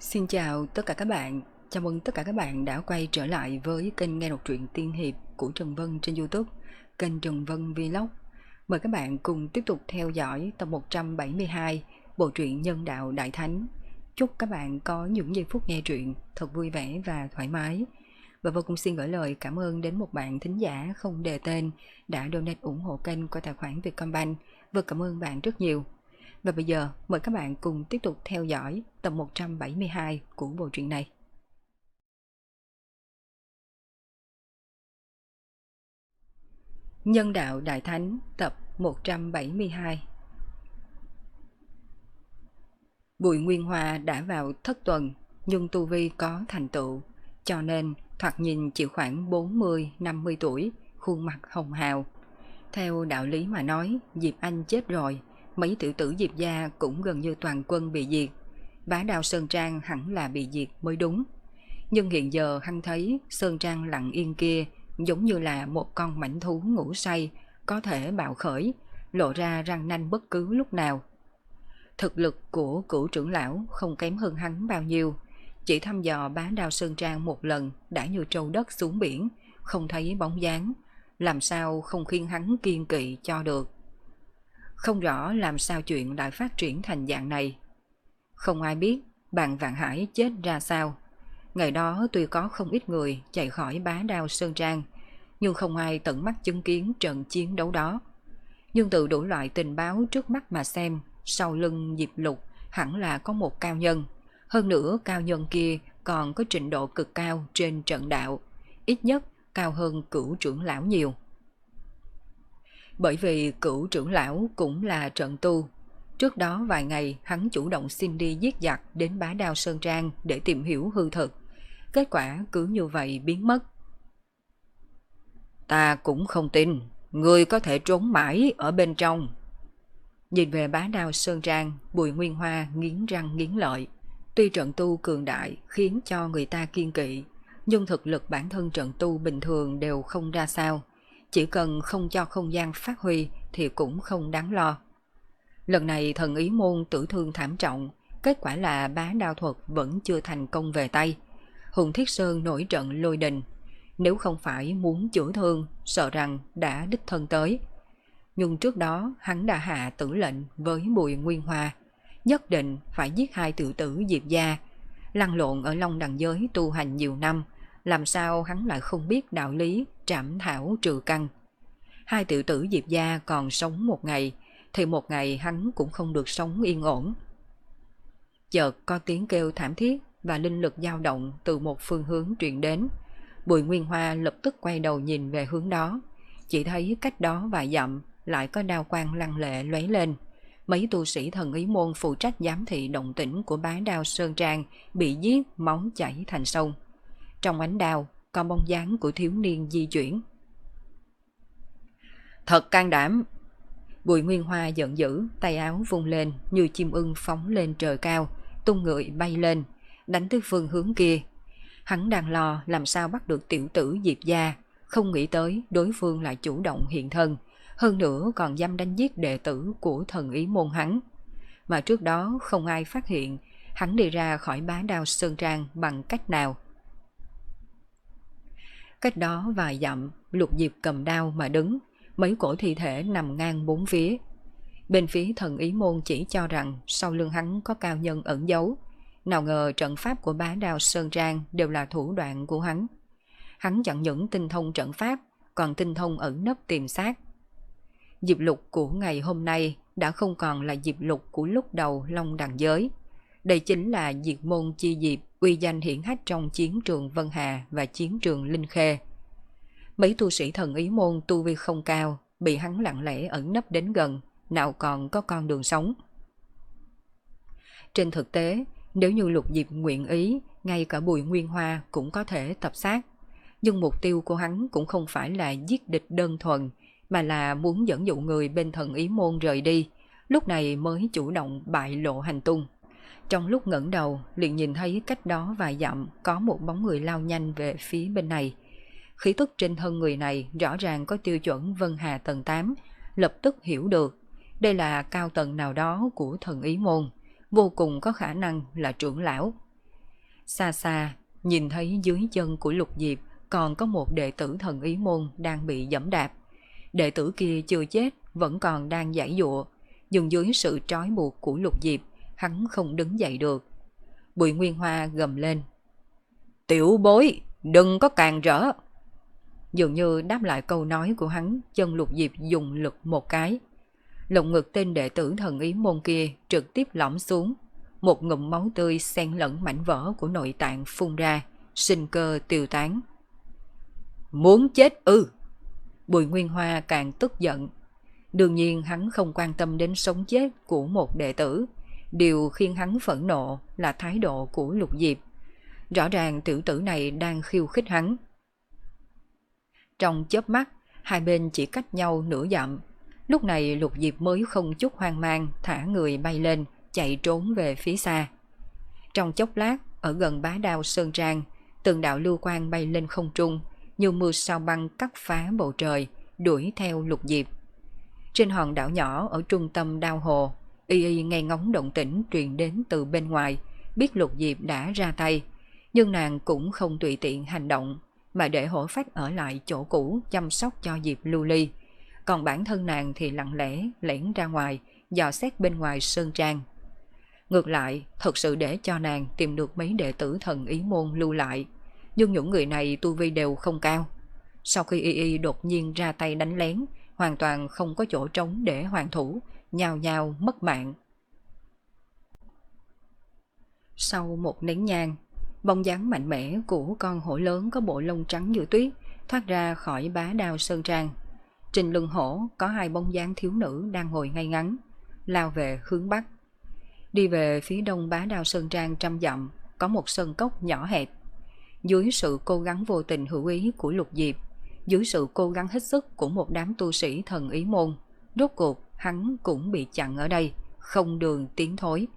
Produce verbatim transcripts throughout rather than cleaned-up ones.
Xin chào tất cả các bạn, chào mừng tất cả các bạn đã quay trở lại với kênh nghe đọc truyện tiên hiệp của Trần Vân trên YouTube, kênh Trần Vân Vlog. Mời các bạn cùng tiếp tục theo dõi tập một trăm bảy mươi hai bộ truyện Nhân Đạo Đại Thánh. Chúc các bạn có những giây phút nghe truyện thật vui vẻ và thoải mái. Và vô cùng xin gửi lời cảm ơn đến một bạn thính giả không đề tên đã donate ủng hộ kênh qua tài khoản Vietcombank. Và cảm ơn bạn rất nhiều. Và bây giờ mời các bạn cùng tiếp tục theo dõi tập một trăm bảy mươi hai của bộ truyện này. Nhân Đạo Đại Thánh tập một trăm bảy mươi hai. Bùi Nguyên Hoa đã vào thất tuần, nhưng tu vi có thành tựu, cho nên thoạt nhìn chỉ khoảng bốn mươi năm mươi tuổi, khuôn mặt hồng hào. Theo đạo lý mà nói, Diệp Anh chết rồi, mấy tiểu tử Diệp gia cũng gần như toàn quân bị diệt. Bá Đao Sơn Trang hẳn là bị diệt mới đúng. Nhưng hiện giờ hắn thấy Sơn Trang lặng yên kia giống như là một con mãnh thú ngủ say, có thể bạo khởi, lộ ra răng nanh bất cứ lúc nào. Thực lực của cửu trưởng lão không kém hơn hắn bao nhiêu, chỉ thăm dò Bá Đao Sơn Trang một lần đã như trâu đất xuống biển, không thấy bóng dáng, làm sao không khiến hắn kiên kỵ cho được. Không rõ làm sao chuyện lại phát triển thành dạng này. Không ai biết Bàn Vạn Hải chết ra sao. Ngày đó tuy có không ít người chạy khỏi Bá Đao Sơn Trang, nhưng không ai tận mắt chứng kiến trận chiến đấu đó. Nhưng từ đủ loại tình báo trước mắt mà xem, sau lưng Diệp Lục hẳn là có một cao nhân. Hơn nữa cao nhân kia còn có trình độ cực cao trên trận đạo, ít nhất cao hơn cửu trưởng lão nhiều. Bởi vì cửu trưởng lão cũng là trận tu. Trước đó vài ngày hắn chủ động xin đi giết giặc đến Bá Đao Sơn Trang để tìm hiểu hư thực. Kết quả cứ như vậy biến mất. Ta cũng không tin người có thể trốn mãi ở bên trong. Nhìn về Bá Đao Sơn Trang, Bùi Nguyên Hoa nghiến răng nghiến lợi. Tuy trận tu cường đại khiến cho người ta kiên kỵ, nhưng thực lực bản thân trận tu bình thường đều không ra sao. Chỉ cần không cho không gian phát huy thì cũng không đáng lo. Lần này thần ý môn tử thương thảm trọng, kết quả là Bá Đao thuật vẫn chưa thành công về tay. Hùng Thiết Sơn nổi trận lôi đình, nếu không phải muốn chữa thương, sợ rằng đã đích thân tới. Nhưng trước đó hắn đã hạ tử lệnh với Bùi Nguyên Hoa, nhất định phải giết hai tiểu tử Diệp gia. Lăn lộn ở Long Đằng giới tu hành nhiều năm, làm sao hắn lại không biết đạo lý trảm thảo trừ căn. Hai tiểu tử Diệp gia còn sống một ngày, thì một ngày hắn cũng không được sống yên ổn. Chợt có tiếng kêu thảm thiết và linh lực dao động từ một phương hướng truyền đến. Bùi Nguyên Hoa lập tức quay đầu nhìn về hướng đó, chỉ thấy cách đó vài dặm lại có đao quang lăng lệ lóe lên. Mấy tu sĩ thần ý môn phụ trách giám thị động tĩnh của Bá Đao Sơn Trang bị giết, máu chảy thành sông. Trong ánh đao có bóng dáng của thiếu niên di chuyển. Thật can đảm! Bùi Nguyên Hoa giận dữ, tay áo vung lên như chim ưng phóng lên trời cao, tung người bay lên, đánh tới phương hướng kia. Hắn đang lo làm sao bắt được tiểu tử Diệp gia, không nghĩ tới đối phương lại chủ động hiện thân, hơn nữa còn dám đánh giết đệ tử của thần ý môn hắn. Mà trước đó không ai phát hiện hắn đi ra khỏi Bá Đao Sơn Trang bằng cách nào. Cách đó vài dặm, Lục Diệp cầm đao mà đứng, mấy cổ thi thể nằm ngang bốn phía. Bên phía thần ý môn chỉ cho rằng sau lưng hắn có cao nhân ẩn giấu, nào ngờ trận pháp của Bá Đao Sơn Trang đều là thủ đoạn của hắn. Hắn chẳng những tinh thông trận pháp, còn tinh thông ẩn nấp tìm xác. Diệp Lục của ngày hôm nay đã không còn là Diệp Lục của lúc đầu Long Đằng giới. Đây chính là diệt môn chi Diệp, uy danh hiển hách trong chiến trường Vân Hà và chiến trường Linh Khê. Mấy tu sĩ thần ý môn tu vi không cao, bị hắn lặng lẽ ẩn nấp đến gần, nào còn có con đường sống. Trên thực tế, nếu như Lục Diệp nguyện ý, ngay cả Bùi Nguyên Hoa cũng có thể tập sát. Nhưng mục tiêu của hắn cũng không phải là giết địch đơn thuần, mà là muốn dẫn dụ người bên thần ý môn rời đi, lúc này mới chủ động bại lộ hành tung. Trong lúc ngẩng đầu, liền nhìn thấy cách đó vài dặm có một bóng người lao nhanh về phía bên này. Khí tức trên thân người này rõ ràng có tiêu chuẩn Vân Hà tầng tám, lập tức hiểu được đây là cao tầng nào đó của thần ý môn, vô cùng có khả năng là trưởng lão. Xa xa, nhìn thấy dưới chân của Lục Diệp còn có một đệ tử thần ý môn đang bị giẫm đạp. Đệ tử kia chưa chết, vẫn còn đang giãy giụa, nhưng dưới sự trói buộc của Lục Diệp, hắn không đứng dậy được. Bùi Nguyên Hoa gầm lên. Tiểu bối, đừng có càn rỡ. Dường như đáp lại câu nói của hắn, chân Lục Diệp dùng lực một cái. Lồng ngực tên đệ tử thần ý môn kia trực tiếp lõm xuống. Một ngụm máu tươi xen lẫn mảnh vỡ của nội tạng phun ra, sinh cơ tiêu tán. Muốn chết ư? Bùi Nguyên Hoa càng tức giận. Đương nhiên hắn không quan tâm đến sống chết của một đệ tử. Điều khiến hắn phẫn nộ là thái độ của Lục Diệp. Rõ ràng tiểu tử này đang khiêu khích hắn. Trong chớp mắt, hai bên chỉ cách nhau nửa dặm. Lúc này Lục Diệp mới không chút hoang mang thả người bay lên, chạy trốn về phía xa. Trong chốc lát, ở gần Bá Đao Sơn Trang, từng đạo lưu quang bay lên không trung, như mưa sao băng cắt phá bầu trời, đuổi theo Lục Diệp. Trên hòn đảo nhỏ ở trung tâm Đao Hồ, Y Y nghe ngóng động tĩnh truyền đến từ bên ngoài, biết Lục Diệp đã ra tay, nhưng nàng cũng không tùy tiện hành động, mà để Hổ Phách ở lại chỗ cũ chăm sóc cho Diệp Lưu Ly. Còn bản thân nàng thì lặng lẽ lẻn ra ngoài, dò xét bên ngoài sơn trang. Ngược lại, thật sự để cho nàng tìm được mấy đệ tử thần ý môn lưu lại, nhưng những người này tu vi đều không cao. Sau khi Y Y đột nhiên ra tay đánh lén, hoàn toàn không có chỗ trống để hoàn thủ, nhào nhào mất mạng. Sau một nén nhang, bóng dáng mạnh mẽ của con hổ lớn có bộ lông trắng như tuyết thoát ra khỏi Bá Đao Sơn Trang. Trên lưng hổ có hai bóng dáng thiếu nữ đang ngồi ngay ngắn, lao về hướng bắc. Đi về phía đông Bá Đao Sơn Trang trăm dặm, có một sơn cốc nhỏ hẹp. Dưới sự cố gắng vô tình hữu ý của Lục Diệp, dưới sự cố gắng hết sức của một đám tu sĩ thần ý môn, rốt cuộc hắn cũng bị chặn ở đây, không đường tiến thối.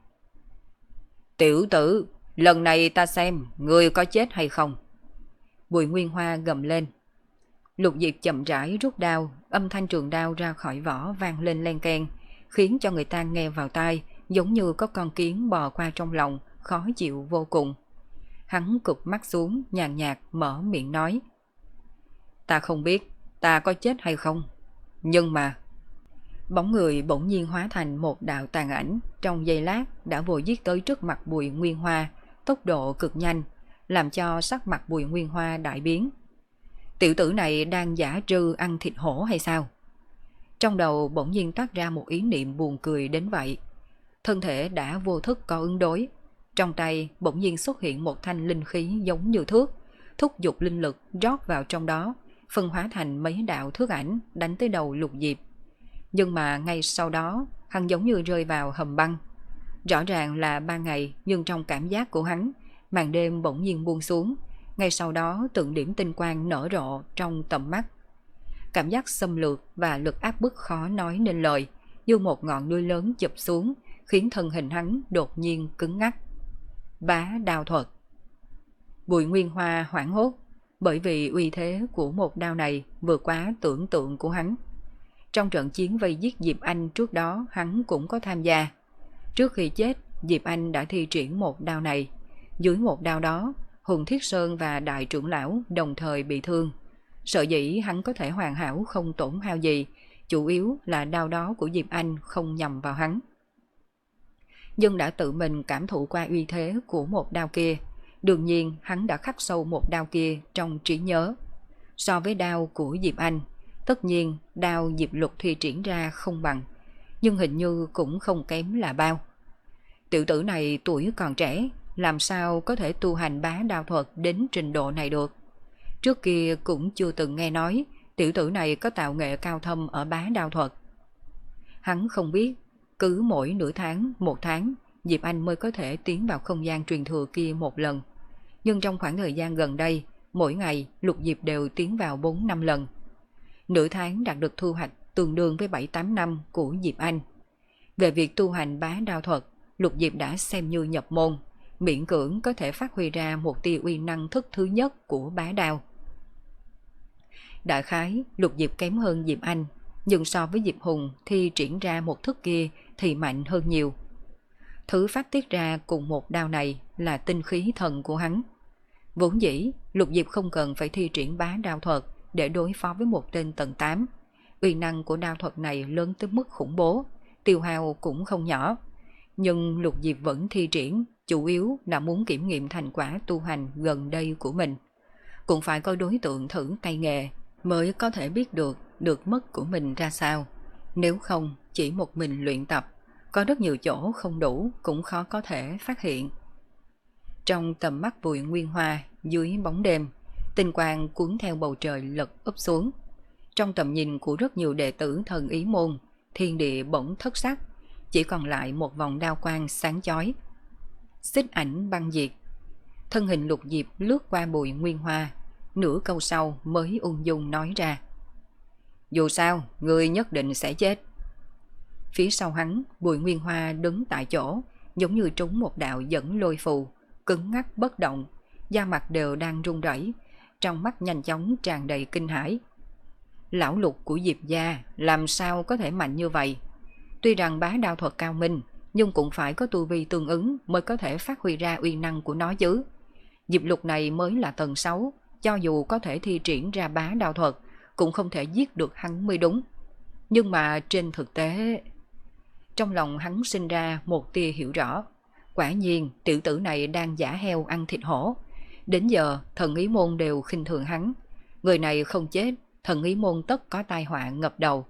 Tiểu tử, lần này ta xem ngươi có chết hay không. Bùi Nguyên Hoa gầm lên. Lục Diệp chậm rãi rút đao, âm thanh trường đao ra khỏi vỏ vang lên len keng, khiến cho người ta nghe vào tai giống như có con kiến bò qua trong lòng, khó chịu vô cùng. Hắn cụp mắt xuống, nhàn nhạt mở miệng nói. Ta không biết ta có chết hay không, nhưng mà... Bóng người bỗng nhiên hóa thành một đạo tàn ảnh, trong giây lát đã vội giết tới trước mặt Bùi Nguyên Hoa, tốc độ cực nhanh, làm cho sắc mặt Bùi Nguyên Hoa đại biến. Tiểu tử này đang giả trư ăn thịt hổ hay sao? Trong đầu bỗng nhiên toát ra một ý niệm buồn cười đến vậy. Thân thể đã vô thức có ứng đối. Trong tay bỗng nhiên xuất hiện một thanh linh khí giống như thước, thúc giục linh lực rót vào trong đó, phân hóa thành mấy đạo thước ảnh đánh tới đầu Lục Diệp. Nhưng mà ngay sau đó, hắn giống như rơi vào hầm băng. Rõ ràng là ban ngày, nhưng trong cảm giác của hắn, màn đêm bỗng nhiên buông xuống. Ngay sau đó từng điểm tinh quang nở rộ trong tầm mắt. Cảm giác xâm lược và lực áp bức khó nói nên lời, như một ngọn núi lớn chụp xuống, khiến thân hình hắn đột nhiên cứng ngắc. Bá đao thuật. Bùi Nguyên Hoa hoảng hốt, bởi vì uy thế của một đao này vượt quá tưởng tượng của hắn. Trong trận chiến vây giết Diệp Anh trước đó hắn cũng có tham gia. Trước khi chết, Diệp Anh đã thi triển một đao này. Dưới một đao đó, Hùng Thiết Sơn và Đại trưởng lão đồng thời bị thương. Sở dĩ hắn có thể hoàn hảo không tổn hao gì, chủ yếu là đao đó của Diệp Anh không nhằm vào hắn. Nhưng đã tự mình cảm thụ qua uy thế của một đao kia, đương nhiên hắn đã khắc sâu một đao kia trong trí nhớ. So với đao của Diệp Anh, tất nhiên đao Diệp Lục thi triển ra không bằng, nhưng hình như cũng không kém là bao. Tiểu tử này tuổi còn trẻ, làm sao có thể tu hành bá đao thuật đến trình độ này được. Trước kia cũng chưa từng nghe nói tiểu tử này có tạo nghệ cao thâm ở bá đao thuật. Hắn không biết, cứ mỗi nửa tháng, một tháng, Diệp Anh mới có thể tiến vào không gian truyền thừa kia một lần. Nhưng trong khoảng thời gian gần đây, mỗi ngày Lục Diệp đều tiến vào bốn năm lần. Nửa tháng đạt được thu hoạch tương đương với bảy tám năm của Diệp Anh. Về việc tu hành bá đao thuật, Lục Diệp đã xem như nhập môn, miễn cưỡng có thể phát huy ra một tia uy năng thức thứ nhất của bá đao. Đại khái, Lục Diệp kém hơn Diệp Anh, nhưng so với Diệp Hùng thì triển ra một thức kia thì mạnh hơn nhiều. Thứ phát tiết ra cùng một đao này là tinh khí thần của hắn. Vốn dĩ, Lục Diệp không cần phải thi triển bá đao thuật để đối phó với một tên tầng tám. Uy năng của đao thuật này lớn tới mức khủng bố, tiêu hao cũng không nhỏ. Nhưng Lục Diệp vẫn thi triển, chủ yếu là muốn kiểm nghiệm thành quả tu hành gần đây của mình. Cũng phải có đối tượng thử tay nghề mới có thể biết được được mất của mình ra sao. Nếu không, chỉ một mình luyện tập, có rất nhiều chỗ không đủ cũng khó có thể phát hiện. Trong tầm mắt Bùi Nguyên Hoa, dưới bóng đêm, tinh quang cuốn theo bầu trời lật úp xuống. Trong tầm nhìn của rất nhiều đệ tử thần ý môn, thiên địa bỗng thất sắc, chỉ còn lại một vòng đao quang sáng chói. Xích ảnh băng diệt. Thân hình Lục Diệp lướt qua Bùi Nguyên Hoa, nửa câu sau mới ung dung nói ra: dù sao, người nhất định sẽ chết. Phía sau hắn, Bùi Nguyên Hoa đứng tại chỗ, giống như trúng một đạo dẫn lôi phù, cứng ngắc bất động, da mặt đều đang run rẩy, trong mắt nhanh chóng tràn đầy kinh hãi. Lão Lục của Diệp gia làm sao có thể mạnh như vậy? Tuy rằng bá đao thuật cao minh, nhưng cũng phải có tu vi tương ứng mới có thể phát huy ra uy năng của nó chứ. Diệp Lục này mới là tầng sáu, cho dù có thể thi triển ra bá đao thuật, cũng không thể giết được hắn mới đúng. Nhưng mà trên thực tế... Trong lòng hắn sinh ra một tia hiểu rõ. Quả nhiên tiểu tử này đang giả heo ăn thịt hổ. Đến giờ thần ý môn đều khinh thường hắn. Người này không chết, thần ý môn tất có tai họa ngập đầu.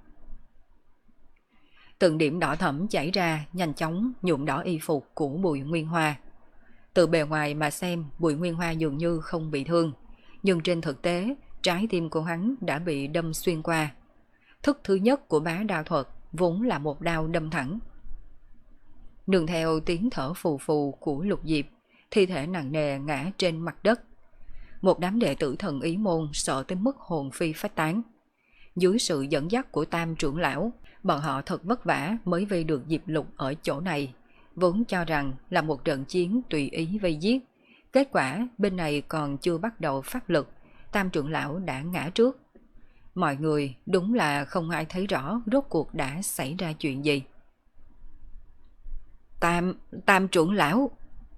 Từng điểm đỏ thẫm chảy ra, nhanh chóng nhuộm đỏ y phục của Bùi Nguyên Hoa. Từ bề ngoài mà xem, Bùi Nguyên Hoa dường như không bị thương, nhưng trên thực tế trái tim của hắn đã bị đâm xuyên qua. Thức thứ nhất của bá đao thuật vốn là một đao đâm thẳng. Nương theo tiếng thở phù phù của Lục Diệp, thi thể nặng nề ngã trên mặt đất. Một đám đệ tử thần ý môn sợ tới mức hồn phi phách tán. Dưới sự dẫn dắt của Tam trưởng lão, bọn họ thật vất vả mới vây được Diệp Lục ở chỗ này, vốn cho rằng là một trận chiến tùy ý vây giết. Kết quả bên này còn chưa bắt đầu phát lực, Tam trưởng lão đã ngã trước. Mọi người đúng là không ai thấy rõ rốt cuộc đã xảy ra chuyện gì. Tam, Tam trưởng lão.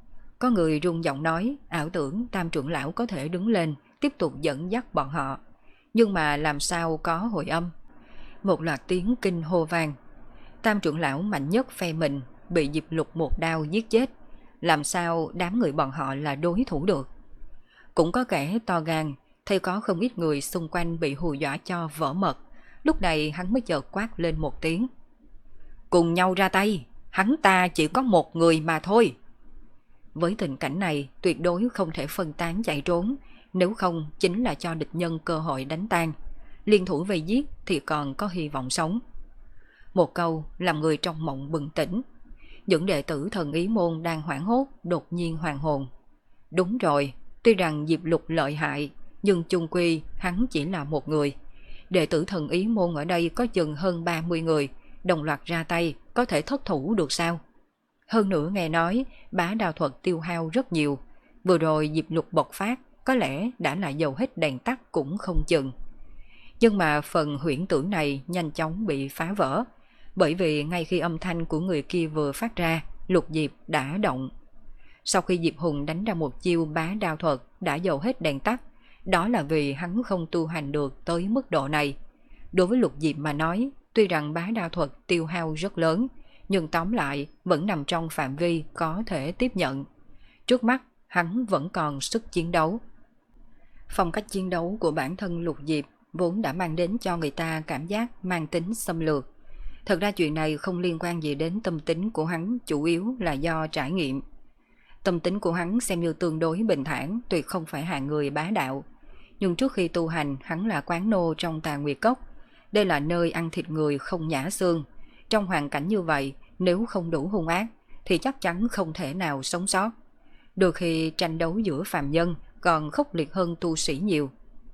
Có người rung giọng nói, ảo tưởng Tam trưởng lão có thể đứng lên, tiếp tục dẫn dắt bọn họ. Nhưng mà làm sao có hồi âm. Một loạt tiếng kinh hô vang. Tam trưởng lão mạnh nhất phe mình bị Diệp Lục một đao giết chết. Làm sao đám người bọn họ là đối thủ được. Cũng có kẻ to gan, thấy có không ít người xung quanh bị hù dọa cho vỡ mật. Lúc này hắn mới chợt quát lên một tiếng: cùng nhau ra tay, hắn ta chỉ có một người mà thôi. Với tình cảnh này tuyệt đối không thể phân tán chạy trốn, nếu không chính là cho địch nhân cơ hội đánh tan. Liên thủ vây giết thì còn có hy vọng sống. Một câu làm người trong mộng bừng tỉnh. Những đệ tử thần ý môn đang hoảng hốt đột nhiên hoàn hồn. Đúng rồi, tuy rằng Diệp Lục lợi hại, nhưng chung quy hắn chỉ là một người. Đệ tử thần ý môn ở đây có chừng hơn ba mươi người, đồng loạt ra tay có thể thất thủ được sao? Hơn nữa nghe nói bá đao thuật tiêu hao rất nhiều. Vừa rồi Diệp Lục bộc phát, có lẽ đã là dầu hết đèn tắt cũng không chừng. Nhưng mà phần huyễn tưởng này nhanh chóng bị phá vỡ, bởi vì ngay khi âm thanh của người kia vừa phát ra, Lục Diệp đã động. Sau khi Diệp Hùng đánh ra một chiêu bá đao thuật đã dầu hết đèn tắt, đó là vì hắn không tu hành được tới mức độ này. Đối với Lục Diệp mà nói, tuy rằng bá đao thuật tiêu hao rất lớn, nhưng tóm lại vẫn nằm trong phạm vi có thể tiếp nhận. Trước mắt hắn vẫn còn sức chiến đấu. Phong cách chiến đấu của bản thân Lục Diệp vốn đã mang đến cho người ta cảm giác mang tính xâm lược. Thật ra chuyện này không liên quan gì đến tâm tính của hắn, chủ yếu là do trải nghiệm. Tâm tính của hắn xem như tương đối bình thản, tuyệt không phải hạng người bá đạo. Nhưng trước khi tu hành, hắn là quán nô trong Tà Nguyệt Cốc. Đây là nơi ăn thịt người không nhả xương. Trong hoàn cảnh như vậy, nếu không đủ hung ác, thì chắc chắn không thể nào sống sót. Đôi khi tranh đấu giữa phàm nhân còn khốc liệt hơn tu sĩ nhiều.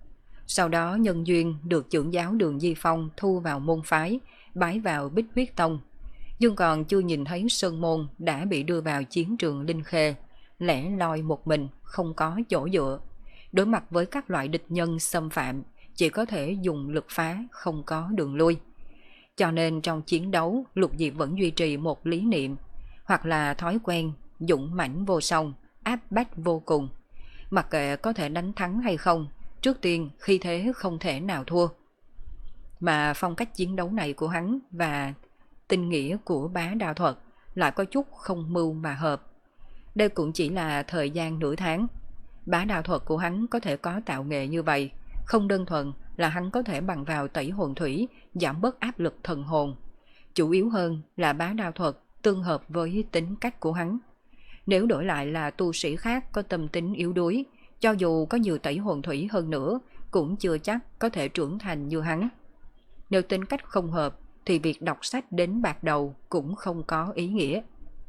Sau đó nhân duyên được trưởng giáo Đường Di Phong thu vào môn phái, bái vào Bích Huyết Tông. Nhưng còn chưa nhìn thấy Sơn Môn đã bị đưa vào chiến trường Linh Khê, lẻ loi một mình, không có chỗ dựa. Đối mặt với các loại địch nhân xâm phạm, chỉ có thể dùng lực phá, không có đường lui. Cho nên trong chiến đấu, Lục Diệp vẫn duy trì một lý niệm. hoặc là thói quen, dũng mãnh vô song, áp bách vô cùng. Mặc kệ có thể đánh thắng hay không, trước tiên khi thế không thể nào thua. Mà phong cách chiến đấu này của hắn và tinh nghĩa của bá đạo thuật lại có chút không mưu mà hợp. Đây cũng chỉ là thời gian nửa tháng. Bá đạo thuật của hắn có thể có tạo nghệ như vậy, không đơn thuần là hắn có thể bằng vào tẩy hồn thủy giảm bớt áp lực thần hồn. Chủ yếu hơn là bá đạo thuật tương hợp với tính cách của hắn. Nếu đổi lại là tu sĩ khác có tâm tính yếu đuối, cho dù có nhiều tẩy hồn thủy hơn nữa, cũng chưa chắc có thể trưởng thành như hắn. Nếu tính cách không hợp, thì việc đọc sách đến bạc đầu cũng không có ý nghĩa.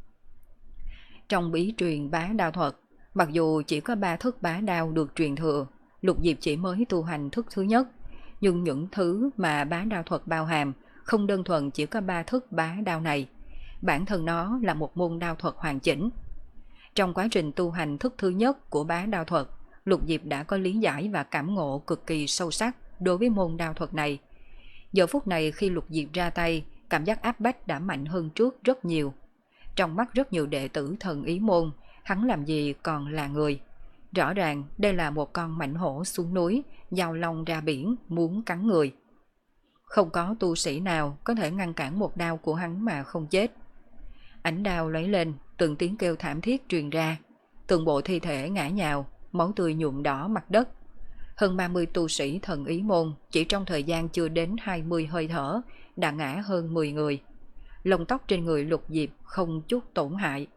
Trong bí truyền bá đao thuật, mặc dù chỉ có ba thức bá đao được truyền thừa, Lục Diệp chỉ mới tu hành thức thứ nhất, nhưng những thứ mà bá đao thuật bao hàm không đơn thuần chỉ có ba thức bá đao này. Bản thân nó là một môn đao thuật hoàn chỉnh. Trong quá trình tu hành thức thứ nhất của bá đao thuật, Lục Diệp đã có lý giải và cảm ngộ cực kỳ sâu sắc đối với môn đao thuật này. Giờ phút này khi Lục Diệp ra tay, cảm giác áp bách đã mạnh hơn trước rất nhiều. Trong mắt rất nhiều đệ tử thần ý môn, hắn làm gì còn là người. Rõ ràng đây là một con mãnh hổ xuống núi, giao long ra biển, muốn cắn người. Không có tu sĩ nào có thể ngăn cản một đao của hắn mà không chết. Ánh đao lóe lên, từng tiếng kêu thảm thiết truyền ra. Từng bộ thi thể ngã nhào, máu tươi nhuộm đỏ mặt đất. Hơn ba mươi tu sĩ thần ý môn chỉ trong thời gian chưa đến hai mươi hơi thở đã ngã hơn mười người. Lông tóc trên người Lục Diệp không chút tổn hại.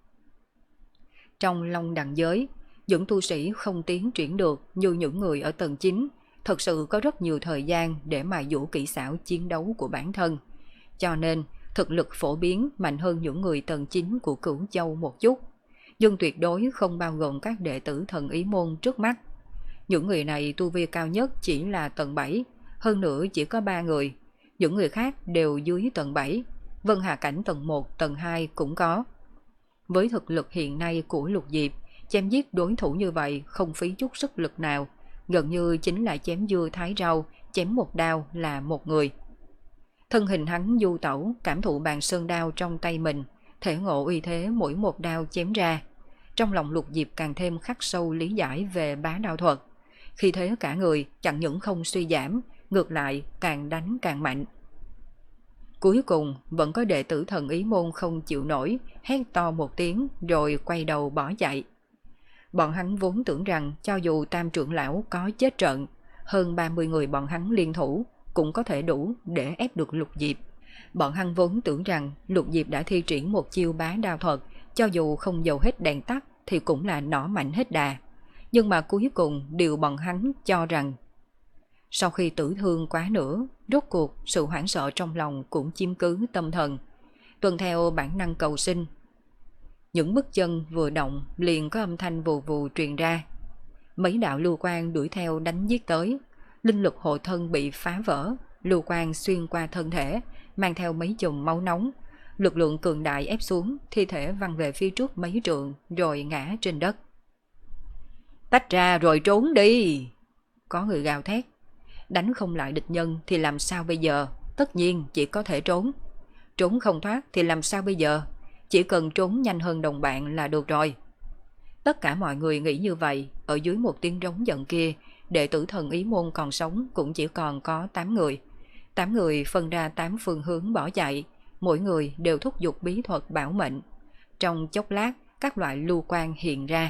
Trong Long Đằng giới, những tu sĩ không tiến triển được như những người ở tầng chín thật sự có rất nhiều thời gian để mài dũa kỹ xảo chiến đấu của bản thân. Cho nên, thực lực phổ biến mạnh hơn những người tầng chín của Cửu Châu một chút, nhưng tuyệt đối không bao gồm các đệ tử thần ý môn trước mắt. Những người này tu vi cao nhất chỉ là tầng bảy, hơn nữa chỉ có ba người. Những người khác đều dưới tầng bảy, Vân Hà Cảnh tầng một, tầng hai cũng có. Với thực lực hiện nay của Lục Diệp, chém giết đối thủ như vậy không phí chút sức lực nào, gần như chính là chém dưa thái rau, chém một đao là một người. Thân hình hắn du tẩu, cảm thụ bàn sơn đao trong tay mình, thể ngộ uy thế mỗi một đao chém ra. Trong lòng Lục Diệp càng thêm khắc sâu lý giải về bá đao thuật. Khi thế cả người chẳng những không suy giảm, ngược lại càng đánh càng mạnh. Cuối cùng vẫn có đệ tử thần ý môn không chịu nổi, hét to một tiếng rồi quay đầu bỏ chạy. Bọn hắn vốn tưởng rằng cho dù Tam trưởng lão có chết trận, hơn ba mươi người bọn hắn liên thủ cũng có thể đủ để ép được Lục Diệp. Bọn hắn vốn tưởng rằng Lục Diệp đã thi triển một chiêu bá đao thuật, cho dù không dầu hết đèn tắt thì cũng là nỏ mạnh hết đà. Nhưng mà cuối cùng điều bọn hắn cho rằng sau khi tử thương quá nữa, rốt cuộc sự hoảng sợ trong lòng cũng chiếm cứ tâm thần, tuân theo bản năng cầu sinh. Những bước chân vừa động liền có âm thanh vù vù truyền ra. Mấy đạo lưu quang đuổi theo đánh giết tới, linh lực hộ thân bị phá vỡ, lưu quang xuyên qua thân thể, mang theo mấy chùm máu nóng. Lực lượng cường đại ép xuống, thi thể văng về phía trước mấy trượng rồi ngã trên đất. Tách ra rồi trốn đi! Có người gào thét. Đánh không lại địch nhân thì làm sao bây giờ? Tất nhiên chỉ có thể trốn. Trốn không thoát thì làm sao bây giờ? Chỉ cần trốn nhanh hơn đồng bạn là được rồi. Tất cả mọi người nghĩ như vậy. Ở dưới một tiếng rống giận kia, đệ tử thần ý môn còn sống cũng chỉ còn có tám người. Tám người phân ra tám phương hướng bỏ chạy, mỗi người đều thúc giục bí thuật bảo mệnh. Trong chốc lát, các loại lưu quang hiện ra.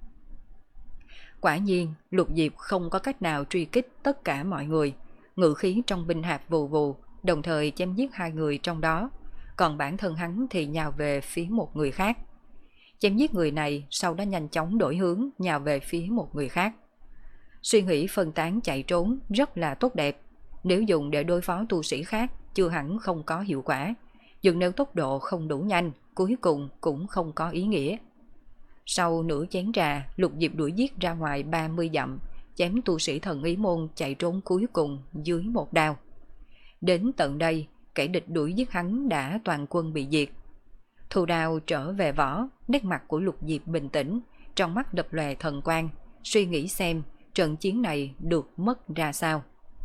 Quả nhiên, Lục Diệp không có cách nào truy kích tất cả mọi người. Ngự khí trong binh hạp vù vù, đồng thời chém giết hai người trong đó. Còn bản thân hắn thì nhào về phía một người khác. Chém giết người này, sau đó nhanh chóng đổi hướng, nhào về phía một người khác. Suy nghĩ phân tán chạy trốn rất là tốt đẹp. Nếu dùng để đối phó tu sĩ khác, chưa hẳn không có hiệu quả. Nhưng nếu tốc độ không đủ nhanh, cuối cùng cũng không có ý nghĩa. Sau nửa chén trà, Lục Diệp đuổi giết ra ngoài ba mươi dặm, chém tu sĩ thần ý môn chạy trốn cuối cùng dưới một đao. Đến tận đây, kẻ địch đuổi giết hắn đã toàn quân bị diệt. Thu đao trở về vỏ, nét mặt của Lục Diệp bình tĩnh, trong mắt đập lòe thần quang, suy nghĩ xem trận chiến này được mất ra sao.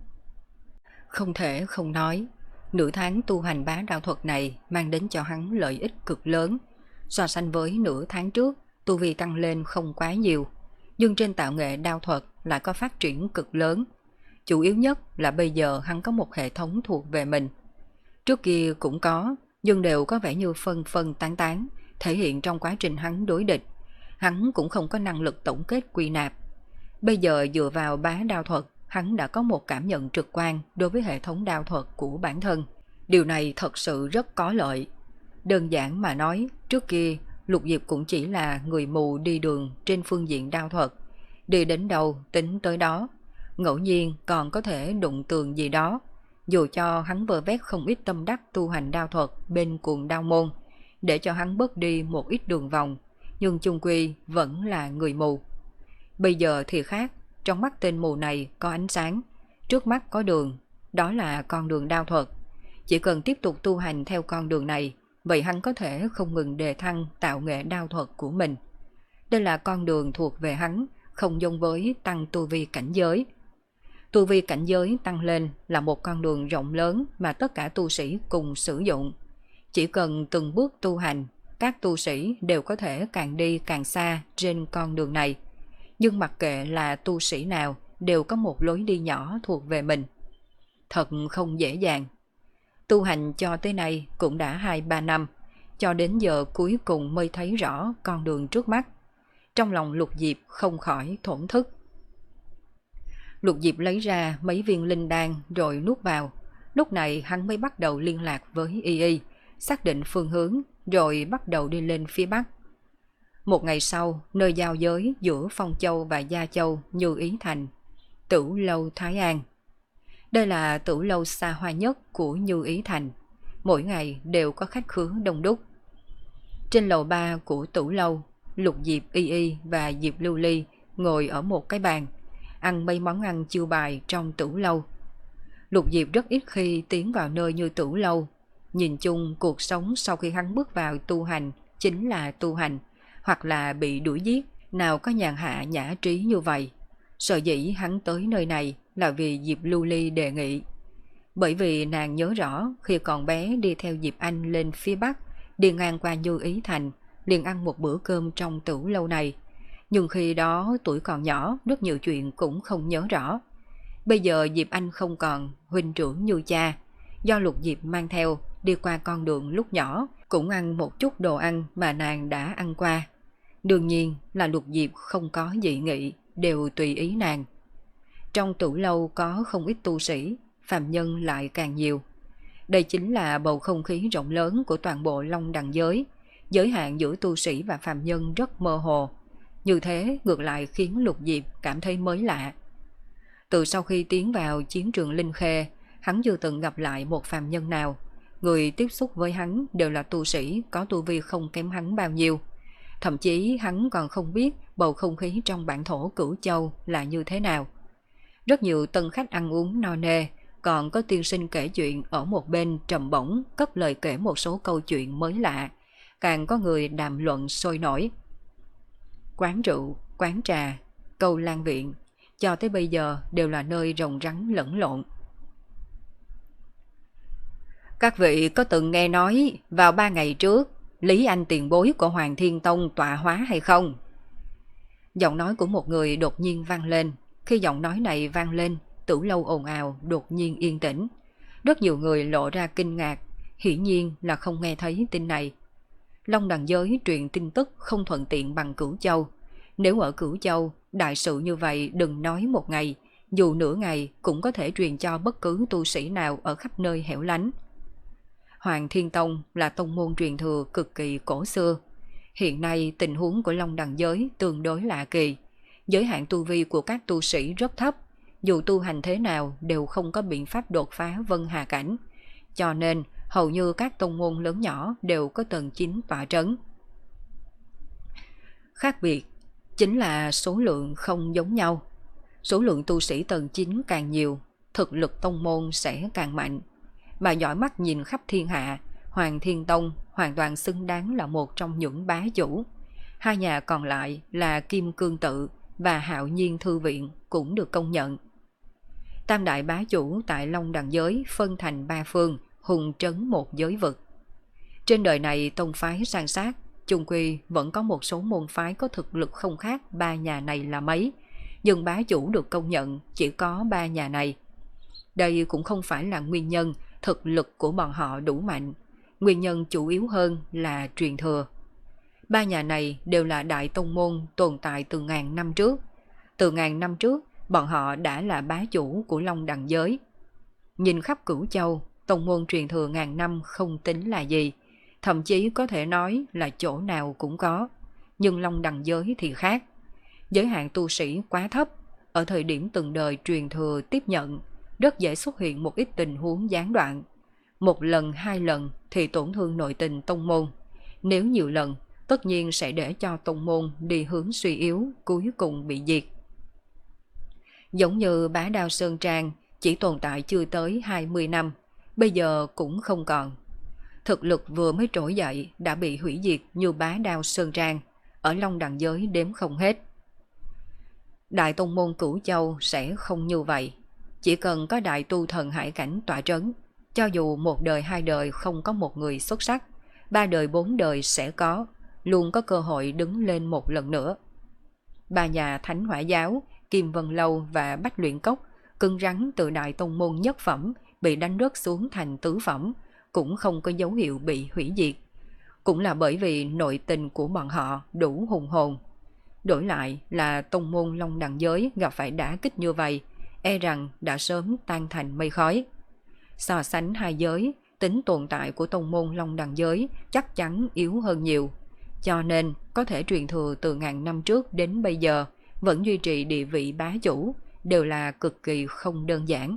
Không thể không nói, nửa tháng tu hành bá đạo thuật này mang đến cho hắn lợi ích cực lớn. So sánh với nửa tháng trước, tu vi tăng lên không quá nhiều, nhưng trên tạo nghệ đao thuật lại có phát triển cực lớn. Chủ yếu nhất là bây giờ hắn có một hệ thống thuộc về mình. Trước kia cũng có, nhưng đều có vẻ như phân phân tán tán, thể hiện trong quá trình hắn đối địch. Hắn cũng không có năng lực tổng kết quy nạp. Bây giờ dựa vào bá đao thuật, hắn đã có một cảm nhận trực quan đối với hệ thống đao thuật của bản thân. Điều này thật sự rất có lợi. Đơn giản mà nói, trước kia Lục Diệp cũng chỉ là người mù đi đường trên phương diện đao thuật. Đi đến đâu tính tới đó, ngẫu nhiên còn có thể đụng tường gì đó. Dù cho hắn vơ vét không ít tâm đắc tu hành đao thuật bên cuồng đao môn, để cho hắn bớt đi một ít đường vòng, nhưng chung quy vẫn là người mù. Bây giờ thì khác, trong mắt tên mù này có ánh sáng, trước mắt có đường, đó là con đường đao thuật. Chỉ cần tiếp tục tu hành theo con đường này, vậy hắn có thể không ngừng đề thăng tạo nghệ đao thuật của mình. Đây là con đường thuộc về hắn, không giống với tăng tu vi cảnh giới. Tu vi cảnh giới tăng lên là một con đường rộng lớn mà tất cả tu sĩ cùng sử dụng. Chỉ cần từng bước tu hành, các tu sĩ đều có thể càng đi càng xa trên con đường này. Nhưng mặc kệ là tu sĩ nào, đều có một lối đi nhỏ thuộc về mình. Thật không dễ dàng. Tu hành cho tới nay cũng đã hai ba năm, cho đến giờ cuối cùng mới thấy rõ con đường trước mắt. Trong lòng Lục Diệp không khỏi thổn thức. Lục Diệp lấy ra mấy viên linh đan rồi nuốt vào. Lúc này hắn mới bắt đầu liên lạc với Y Y, xác định phương hướng rồi bắt đầu đi lên phía bắc. Một ngày sau, nơi giao giới giữa Phong Châu và Gia Châu Như Ý Thành, Tửu Lâu Thái An. Đây là tửu lâu xa hoa nhất của Như Ý Thành, mỗi ngày đều có khách khứa đông đúc. Trên lầu ba của tửu lâu, Lục Diệp, Y Y và Diệp Lưu Ly ngồi ở một cái bàn, ăn mấy món ăn chiêu bài trong tửu lâu. Lục Diệp rất ít khi tiến vào nơi như tửu lâu. Nhìn chung cuộc sống sau khi hắn bước vào tu hành chính là tu hành, hoặc là bị đuổi giết, nào có nhàn hạ nhã trí như vậy. Sở dĩ hắn tới nơi này là vì Diệp Lưu Ly đề nghị. Bởi vì nàng nhớ rõ khi còn bé đi theo Diệp Anh lên phía Bắc, đi ngang qua Như Ý Thành, liền ăn một bữa cơm trong tửu lâu này. Nhưng khi đó tuổi còn nhỏ, rất nhiều chuyện cũng không nhớ rõ. Bây giờ Diệp Anh không còn huynh trưởng như cha, do Lục Diệp mang theo, đi qua con đường lúc nhỏ, cũng ăn một chút đồ ăn mà nàng đã ăn qua. Đương nhiên là Lục Diệp không có dị nghị, đều tùy ý nàng. Trong tửu lâu có không ít tu sĩ, phàm nhân lại càng nhiều. Đây chính là bầu không khí rộng lớn của toàn bộ Long Đằng giới, giới hạn giữa tu sĩ và phàm nhân rất mơ hồ. Như thế ngược lại khiến Lục Diệp cảm thấy mới lạ. Từ sau khi tiến vào chiến trường Linh Khê, hắn chưa từng gặp lại một phàm nhân nào. Người tiếp xúc với hắn đều là tu sĩ có tu vi không kém hắn bao nhiêu. Thậm chí hắn còn không biết bầu không khí trong bản thổ Cửu Châu là như thế nào. Rất nhiều tân khách ăn uống no nê, còn có tiên sinh kể chuyện ở một bên trầm bổng cất lời kể một số câu chuyện mới lạ, càng có người đàm luận sôi nổi. Quán rượu, quán trà, câu lan viện, cho tới bây giờ đều là nơi rồng rắn lẫn lộn. Các vị có từng nghe nói vào ba ngày trước, Lý Anh tiền bối của Hoàng Thiên Tông tọa hóa hay không? Giọng nói của một người đột nhiên vang lên. Khi giọng nói này vang lên, tửu lâu ồn ào đột nhiên yên tĩnh. Rất nhiều người lộ ra kinh ngạc, hiển nhiên là không nghe thấy tin này. Long Đằng giới truyền tin tức không thuận tiện bằng Cửu Châu. Nếu ở Cửu Châu, đại sự như vậy đừng nói một ngày, dù nửa ngày cũng có thể truyền cho bất cứ tu sĩ nào ở khắp nơi hẻo lánh. Hoàng Thiên Tông là tông môn truyền thừa cực kỳ cổ xưa. Hiện nay tình huống của Long Đằng giới tương đối lạ kỳ. Giới hạn tu vi của các tu sĩ rất thấp, dù tu hành thế nào đều không có biện pháp đột phá Vân Hà Cảnh. Cho nên hầu như các tông môn lớn nhỏ đều có tầng chín tọa trấn. Khác biệt chính là số lượng không giống nhau. Số lượng tu sĩ tầng chín càng nhiều, thực lực tông môn sẽ càng mạnh. Mà dõi mắt nhìn khắp thiên hạ, Hoàng Thiên Tông hoàn toàn xứng đáng là một trong những bá chủ. Hai nhà còn lại là Kim Cương Tự và Hạo Nhiên Thư Viện cũng được công nhận. Tam đại bá chủ tại Long Đằng giới phân thành ba phương, hùng trấn một giới vực. Trên đời này tông phái san sát, chung quy vẫn có một số môn phái có thực lực không khác ba nhà này là mấy, nhưng bá chủ được công nhận chỉ có ba nhà này. Đây cũng không phải là nguyên nhân thực lực của bọn họ đủ mạnh, nguyên nhân chủ yếu hơn là truyền thừa. Ba nhà này đều là đại tông môn tồn tại từ ngàn năm trước. Từ ngàn năm trước, bọn họ đã là bá chủ của Long Đằng giới. Nhìn khắp Cửu Châu, tông môn truyền thừa ngàn năm không tính là gì, thậm chí có thể nói là chỗ nào cũng có. Nhưng Long Đằng giới thì khác. Giới hạn tu sĩ quá thấp, ở thời điểm từng đời truyền thừa tiếp nhận, rất dễ xuất hiện một ít tình huống gián đoạn. Một lần, hai lần thì tổn thương nội tình tông môn. Nếu nhiều lần, tất nhiên sẽ để cho tông môn đi hướng suy yếu, cuối cùng bị diệt. Giống như Bá Đao Sơn Trang chỉ tồn tại chưa tới hai mươi năm, bây giờ cũng không còn. Thực lực vừa mới trỗi dậy đã bị hủy diệt như Bá Đao Sơn Trang, ở Long Đằng giới đếm không hết. Đại tông môn Cửu Châu sẽ không như vậy. Chỉ cần có đại tu thần hải cảnh tọa trấn, cho dù một đời hai đời không có một người xuất sắc, ba đời bốn đời sẽ có, luôn có cơ hội đứng lên một lần nữa. Ba nhà Thánh Hỏa Giáo, Kim Vân Lâu và Bách Luyện Cốc cứng rắn từ đại tông môn nhất phẩm bị đánh rớt xuống thành tứ phẩm, cũng không có dấu hiệu bị hủy diệt. Cũng là bởi vì nội tình của bọn họ đủ hùng hồn. Đổi lại là tông môn Long Đằng giới gặp phải đả kích như vậy, e rằng đã sớm tan thành mây khói. So sánh hai giới, tính tồn tại của tông môn Long Đằng giới chắc chắn yếu hơn nhiều. Cho nên có thể truyền thừa từ ngàn năm trước đến bây giờ vẫn duy trì địa vị bá chủ đều là cực kỳ không đơn giản.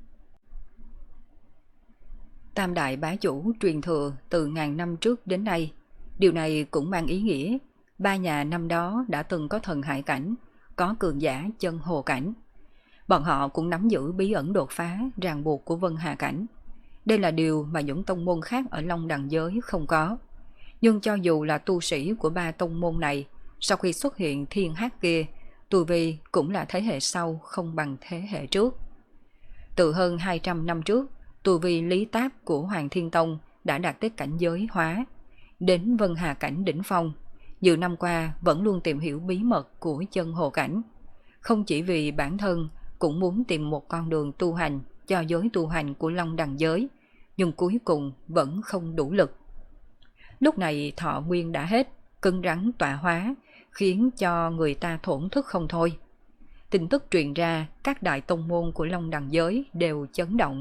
Tam đại bá chủ truyền thừa từ ngàn năm trước đến nay, điều này cũng mang ý nghĩa ba nhà năm đó đã từng có thần hải cảnh, có cường giả chân hồ cảnh. Bọn họ cũng nắm giữ bí ẩn đột phá ràng buộc của Vân Hà cảnh. Đây là điều mà những tông môn khác ở Long Đằng giới không có. Nhưng cho dù là tu sĩ của ba tông môn này, sau khi xuất hiện thiên hát kia, tu vi cũng là thế hệ sau không bằng thế hệ trước. Từ hơn hai trăm năm trước, tu vi lý táp của Hoàng Thiên Tông đã đạt tới cảnh giới hóa, đến Vân Hà cảnh đỉnh phong. Nhiều năm qua vẫn luôn tìm hiểu bí mật của chân hồ cảnh. Không chỉ vì bản thân cũng muốn tìm một con đường tu hành cho giới tu hành của Long Đằng giới, nhưng cuối cùng vẫn không đủ lực. Lúc này thọ nguyên đã hết, cứng rắn tọa hóa, khiến cho người ta thổn thức không thôi. Tin tức truyền ra, các đại tông môn của Long Đằng giới đều chấn động.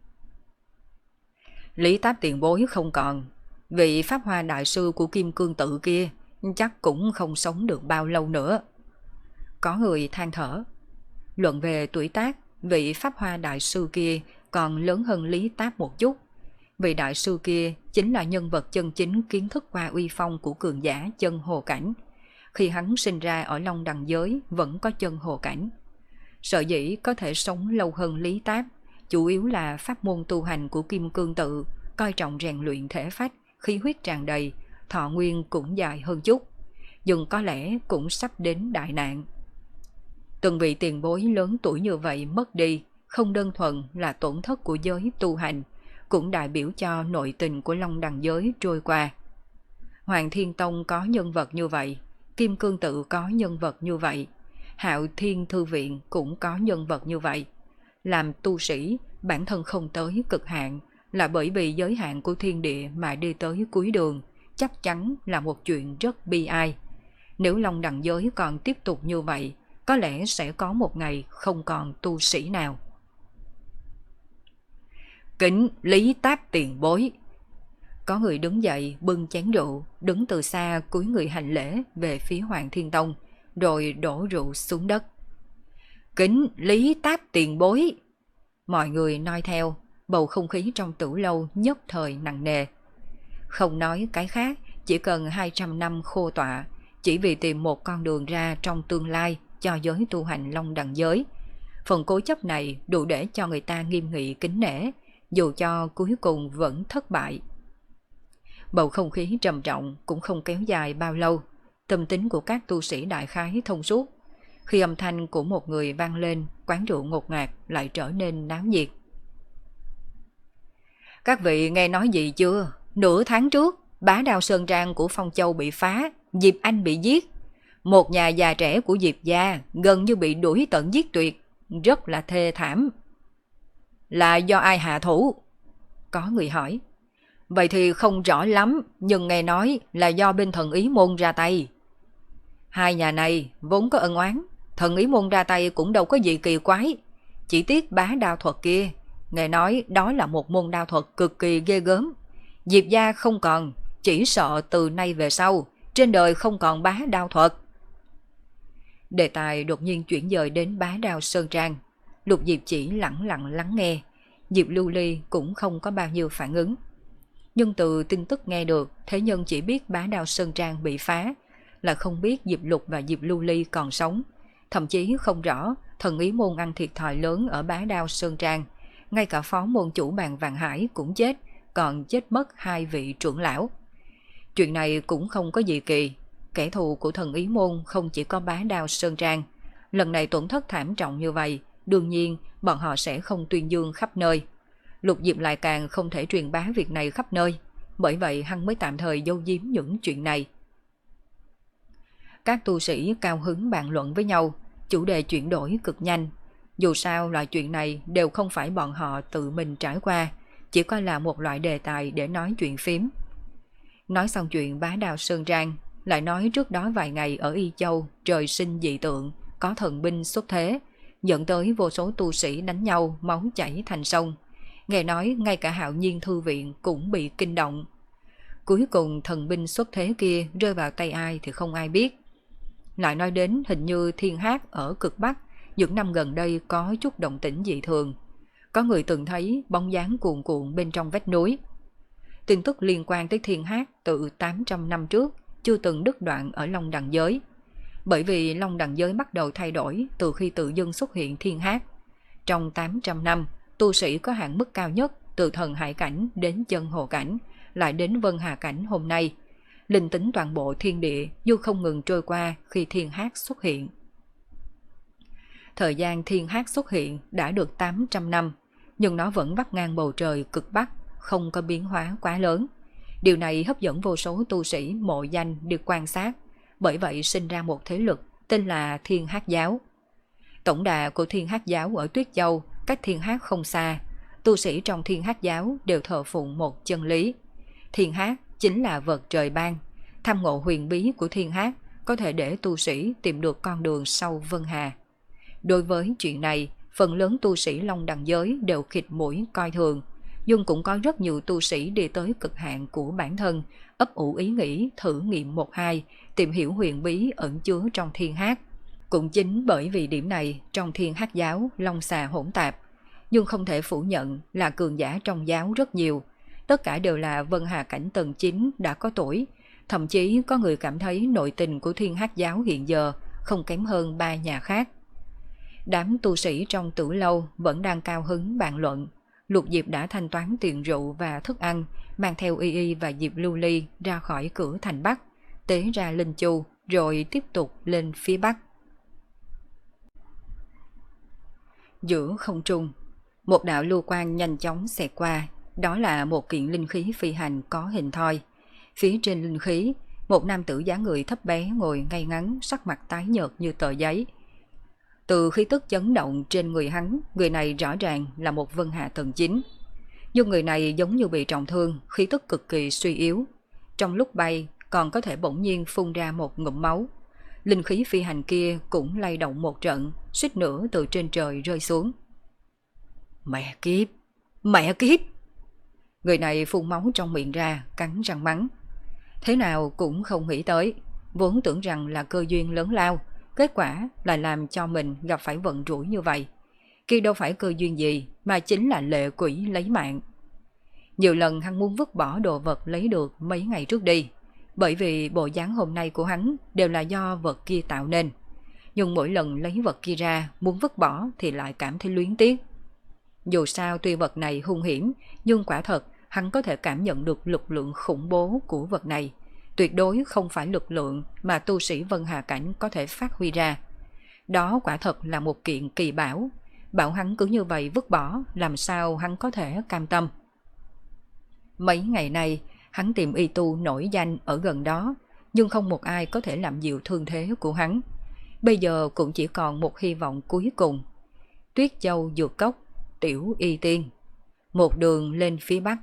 Lý Táp tiền bối không còn, vị Pháp Hoa đại sư của Kim Cương Tự kia chắc cũng không sống được bao lâu nữa. Có người than thở. Luận về tuổi tác, vị Pháp Hoa đại sư kia còn lớn hơn Lý Táp một chút. Vị đại sư kia chính là nhân vật chân chính kiến thức qua uy phong của cường giả chân hồ cảnh. Khi hắn sinh ra ở Long Đằng giới vẫn có chân hồ cảnh. Sở dĩ có thể sống lâu hơn Lý Táp, chủ yếu là pháp môn tu hành của Kim Cương Tự, coi trọng rèn luyện thể phách, khí huyết tràn đầy, thọ nguyên cũng dài hơn chút. Nhưng có lẽ cũng sắp đến đại nạn. Từng vị tiền bối lớn tuổi như vậy mất đi, không đơn thuần là tổn thất của giới tu hành, cũng đại biểu cho nội tình của Long Đằng giới trôi qua. Hoàng Thiên Tông có nhân vật như vậy, Kim Cương Tự có nhân vật như vậy, Hạo Thiên Thư Viện cũng có nhân vật như vậy. Làm tu sĩ, bản thân không tới cực hạn là bởi vì giới hạn của thiên địa mà đi tới cuối đường, chắc chắn là một chuyện rất bi ai. Nếu Long Đằng giới còn tiếp tục như vậy, có lẽ sẽ có một ngày không còn tu sĩ nào. Kính Lý Táp tiền bối. Có người đứng dậy bưng chén rượu, đứng từ xa cúi người hành lễ về phía Hoàng Thiên Tông, rồi đổ rượu xuống đất. Kính Lý Táp tiền bối. Mọi người nói theo, bầu không khí trong tử lâu nhất thời nặng nề. Không nói cái khác, chỉ cần hai trăm năm khô tọa, chỉ vì tìm một con đường ra trong tương lai cho giới tu hành Long Đằng giới. Phần cố chấp này đủ để cho người ta nghiêm nghị kính nể, dù cho cuối cùng vẫn thất bại. Bầu không khí trầm trọng cũng không kéo dài bao lâu, tâm tính của các tu sĩ đại khái thông suốt. Khi âm thanh của một người vang lên, quán rượu ngột ngạt lại trở nên náo nhiệt. Các vị nghe nói gì chưa? Nửa tháng trước, Bá Đao Sơn Trang của Phong Châu bị phá, Diệp Anh bị giết. Một nhà già trẻ của Diệp gia gần như bị đuổi tận giết tuyệt, rất là thê thảm. Là do ai hạ thủ? Có người hỏi. Vậy thì không rõ lắm, nhưng nghe nói là do bên Thần Ý Môn ra tay. Hai nhà này vốn có ân oán, Thần Ý Môn ra tay cũng đâu có gì kỳ quái. Chỉ tiếc bá đao thuật kia, nghe nói đó là một môn đao thuật cực kỳ ghê gớm. Diệp gia không còn, chỉ sợ từ nay về sau, trên đời không còn bá đao thuật. Đề tài đột nhiên chuyển dời đến bá đao Sơn Trang. Lục Diệp chỉ lặng lặng lắng nghe, Diệp Lưu Ly cũng không có bao nhiêu phản ứng. Nhưng từ tin tức nghe được, thế nhân chỉ biết bá đao Sơn Trang bị phá, là không biết Diệp Lục và Diệp Lưu Ly còn sống. Thậm chí không rõ Thần Ý Môn ăn thiệt thòi lớn ở bá đao Sơn Trang. Ngay cả phó môn chủ Bàn Vạn Hải cũng chết, còn chết mất hai vị trưởng lão. Chuyện này cũng không có gì kỳ. Kẻ thù của Thần Ý Môn không chỉ có bá đao Sơn Trang. Lần này tổn thất thảm trọng như vậy, đương nhiên bọn họ sẽ không tuyên dương khắp nơi. Lục Diệp lại càng không thể truyền bá việc này khắp nơi, bởi vậy hắn mới tạm thời giấu giếm những chuyện này. Các tu sĩ cao hứng bàn luận với nhau, chủ đề chuyển đổi cực nhanh. Dù sao loại chuyện này đều không phải bọn họ tự mình trải qua, chỉ coi là một loại đề tài để nói chuyện phím. Nói xong chuyện bá đao Sơn Trang, lại nói trước đó vài ngày ở Y Châu trời sinh dị tượng, có thần binh xuất thế, dẫn tới vô số tu sĩ đánh nhau, máu chảy thành sông. Nghe nói ngay cả Hạo Nhiên Thư Viện cũng bị kinh động. Cuối cùng thần binh xuất thế kia rơi vào tay ai thì không ai biết. Lại nói đến hình như Thiên Hát ở cực Bắc những năm gần đây có chút động tĩnh dị thường. Có người từng thấy bóng dáng cuồn cuộn bên trong vách núi. Tin tức liên quan tới Thiên Hát từ tám trăm năm trước chưa từng đứt đoạn ở Long Đằng Giới. Bởi vì Long Đằng Giới bắt đầu thay đổi từ khi tự dưng xuất hiện Thiên Hát. Trong tám trăm năm, tu sĩ có hạn mức cao nhất từ thần hải cảnh đến chân hồ cảnh, lại đến vân hà cảnh hôm nay. Linh tính toàn bộ thiên địa dù không ngừng trôi qua khi Thiên Hát xuất hiện. Thời gian Thiên Hát xuất hiện đã được tám trăm năm, nhưng nó vẫn vắt ngang bầu trời cực Bắc, không có biến hóa quá lớn. Điều này hấp dẫn vô số tu sĩ mộ danh đi quan sát, bởi vậy sinh ra một thế lực tên là Thiên Hát Giáo. Tổng đà của Thiên Hát Giáo ở Tuyết Châu, cách Thiên Hát không xa. Tu sĩ trong Thiên Hát Giáo đều thờ phụng một chân lý. Thiên Hát chính là vật trời ban. Tham ngộ huyền bí của Thiên Hát có thể để tu sĩ tìm được con đường sau vân hà. Đối với chuyện này, phần lớn tu sĩ Long Đằng Giới đều khịt mũi coi thường, nhưng cũng có rất nhiều tu sĩ đi tới cực hạn của bản thân, ấp ủ ý nghĩ thử nghiệm một hai, tìm hiểu huyền bí ẩn chứa trong Thiên Hát. Cũng chính bởi vì điểm này, trong Thiên Hát Giáo long xà hỗn tạp, nhưng không thể phủ nhận là cường giả trong giáo rất nhiều. Tất cả đều là vân hà cảnh tầng chín đã có tuổi, thậm chí có người cảm thấy nội tình của Thiên Hát Giáo hiện giờ không kém hơn ba nhà khác. Đám tu sĩ trong tử lâu vẫn đang cao hứng bàn luận. Lục Diệp đã thanh toán tiền rượu và thức ăn, mang theo Y Y và Diệp Lưu Ly ra khỏi cửa thành Bắc, tế ra Linh Chu rồi tiếp tục lên phía Bắc. Giữa không trung, một đạo lưu quang nhanh chóng xẹt qua, đó là một kiện linh khí phi hành có hình thoi. Phía trên linh khí, một nam tử dáng người thấp bé ngồi ngay ngắn, sắc mặt tái nhợt như tờ giấy. Từ khí tức chấn động trên người hắn, người này rõ ràng là một vân hà tầng chín. Nhưng người này giống như bị trọng thương, khí tức cực kỳ suy yếu. Trong lúc bay còn có thể bỗng nhiên phun ra một ngụm máu. Linh khí phi hành kia cũng lay động một trận, suýt nữa từ trên trời rơi xuống. Mẹ kiếp! Mẹ kiếp! Người này phun máu trong miệng ra, cắn răng mắng. Thế nào cũng không nghĩ tới, vốn tưởng rằng là cơ duyên lớn lao, kết quả là làm cho mình gặp phải vận rủi như vậy. Kia đâu phải cơ duyên gì, mà chính là lệ quỷ lấy mạng. Nhiều lần hắn muốn vứt bỏ đồ vật lấy được mấy ngày trước đi, bởi vì bộ dáng hôm nay của hắn đều là do vật kia tạo nên. Nhưng mỗi lần lấy vật kia ra muốn vứt bỏ thì lại cảm thấy luyến tiếc. Dù sao tuy vật này hung hiểm, nhưng quả thật hắn có thể cảm nhận được lực lượng khủng bố của vật này. Tuyệt đối không phải lực lượng mà tu sĩ Vân Hà Cảnh có thể phát huy ra. Đó quả thật là một kiện kỳ bảo. Bảo hắn cứ như vậy vứt bỏ, làm sao hắn có thể cam tâm. Mấy ngày nay, Hắn tìm y tu nổi danh ở gần đó, nhưng không một ai có thể làm dịu thương thế của hắn. Bây giờ cũng chỉ còn một hy vọng cuối cùng. Tuyết Châu Dược Cốc, Tiểu Y Tiên. Một đường lên phía bắc.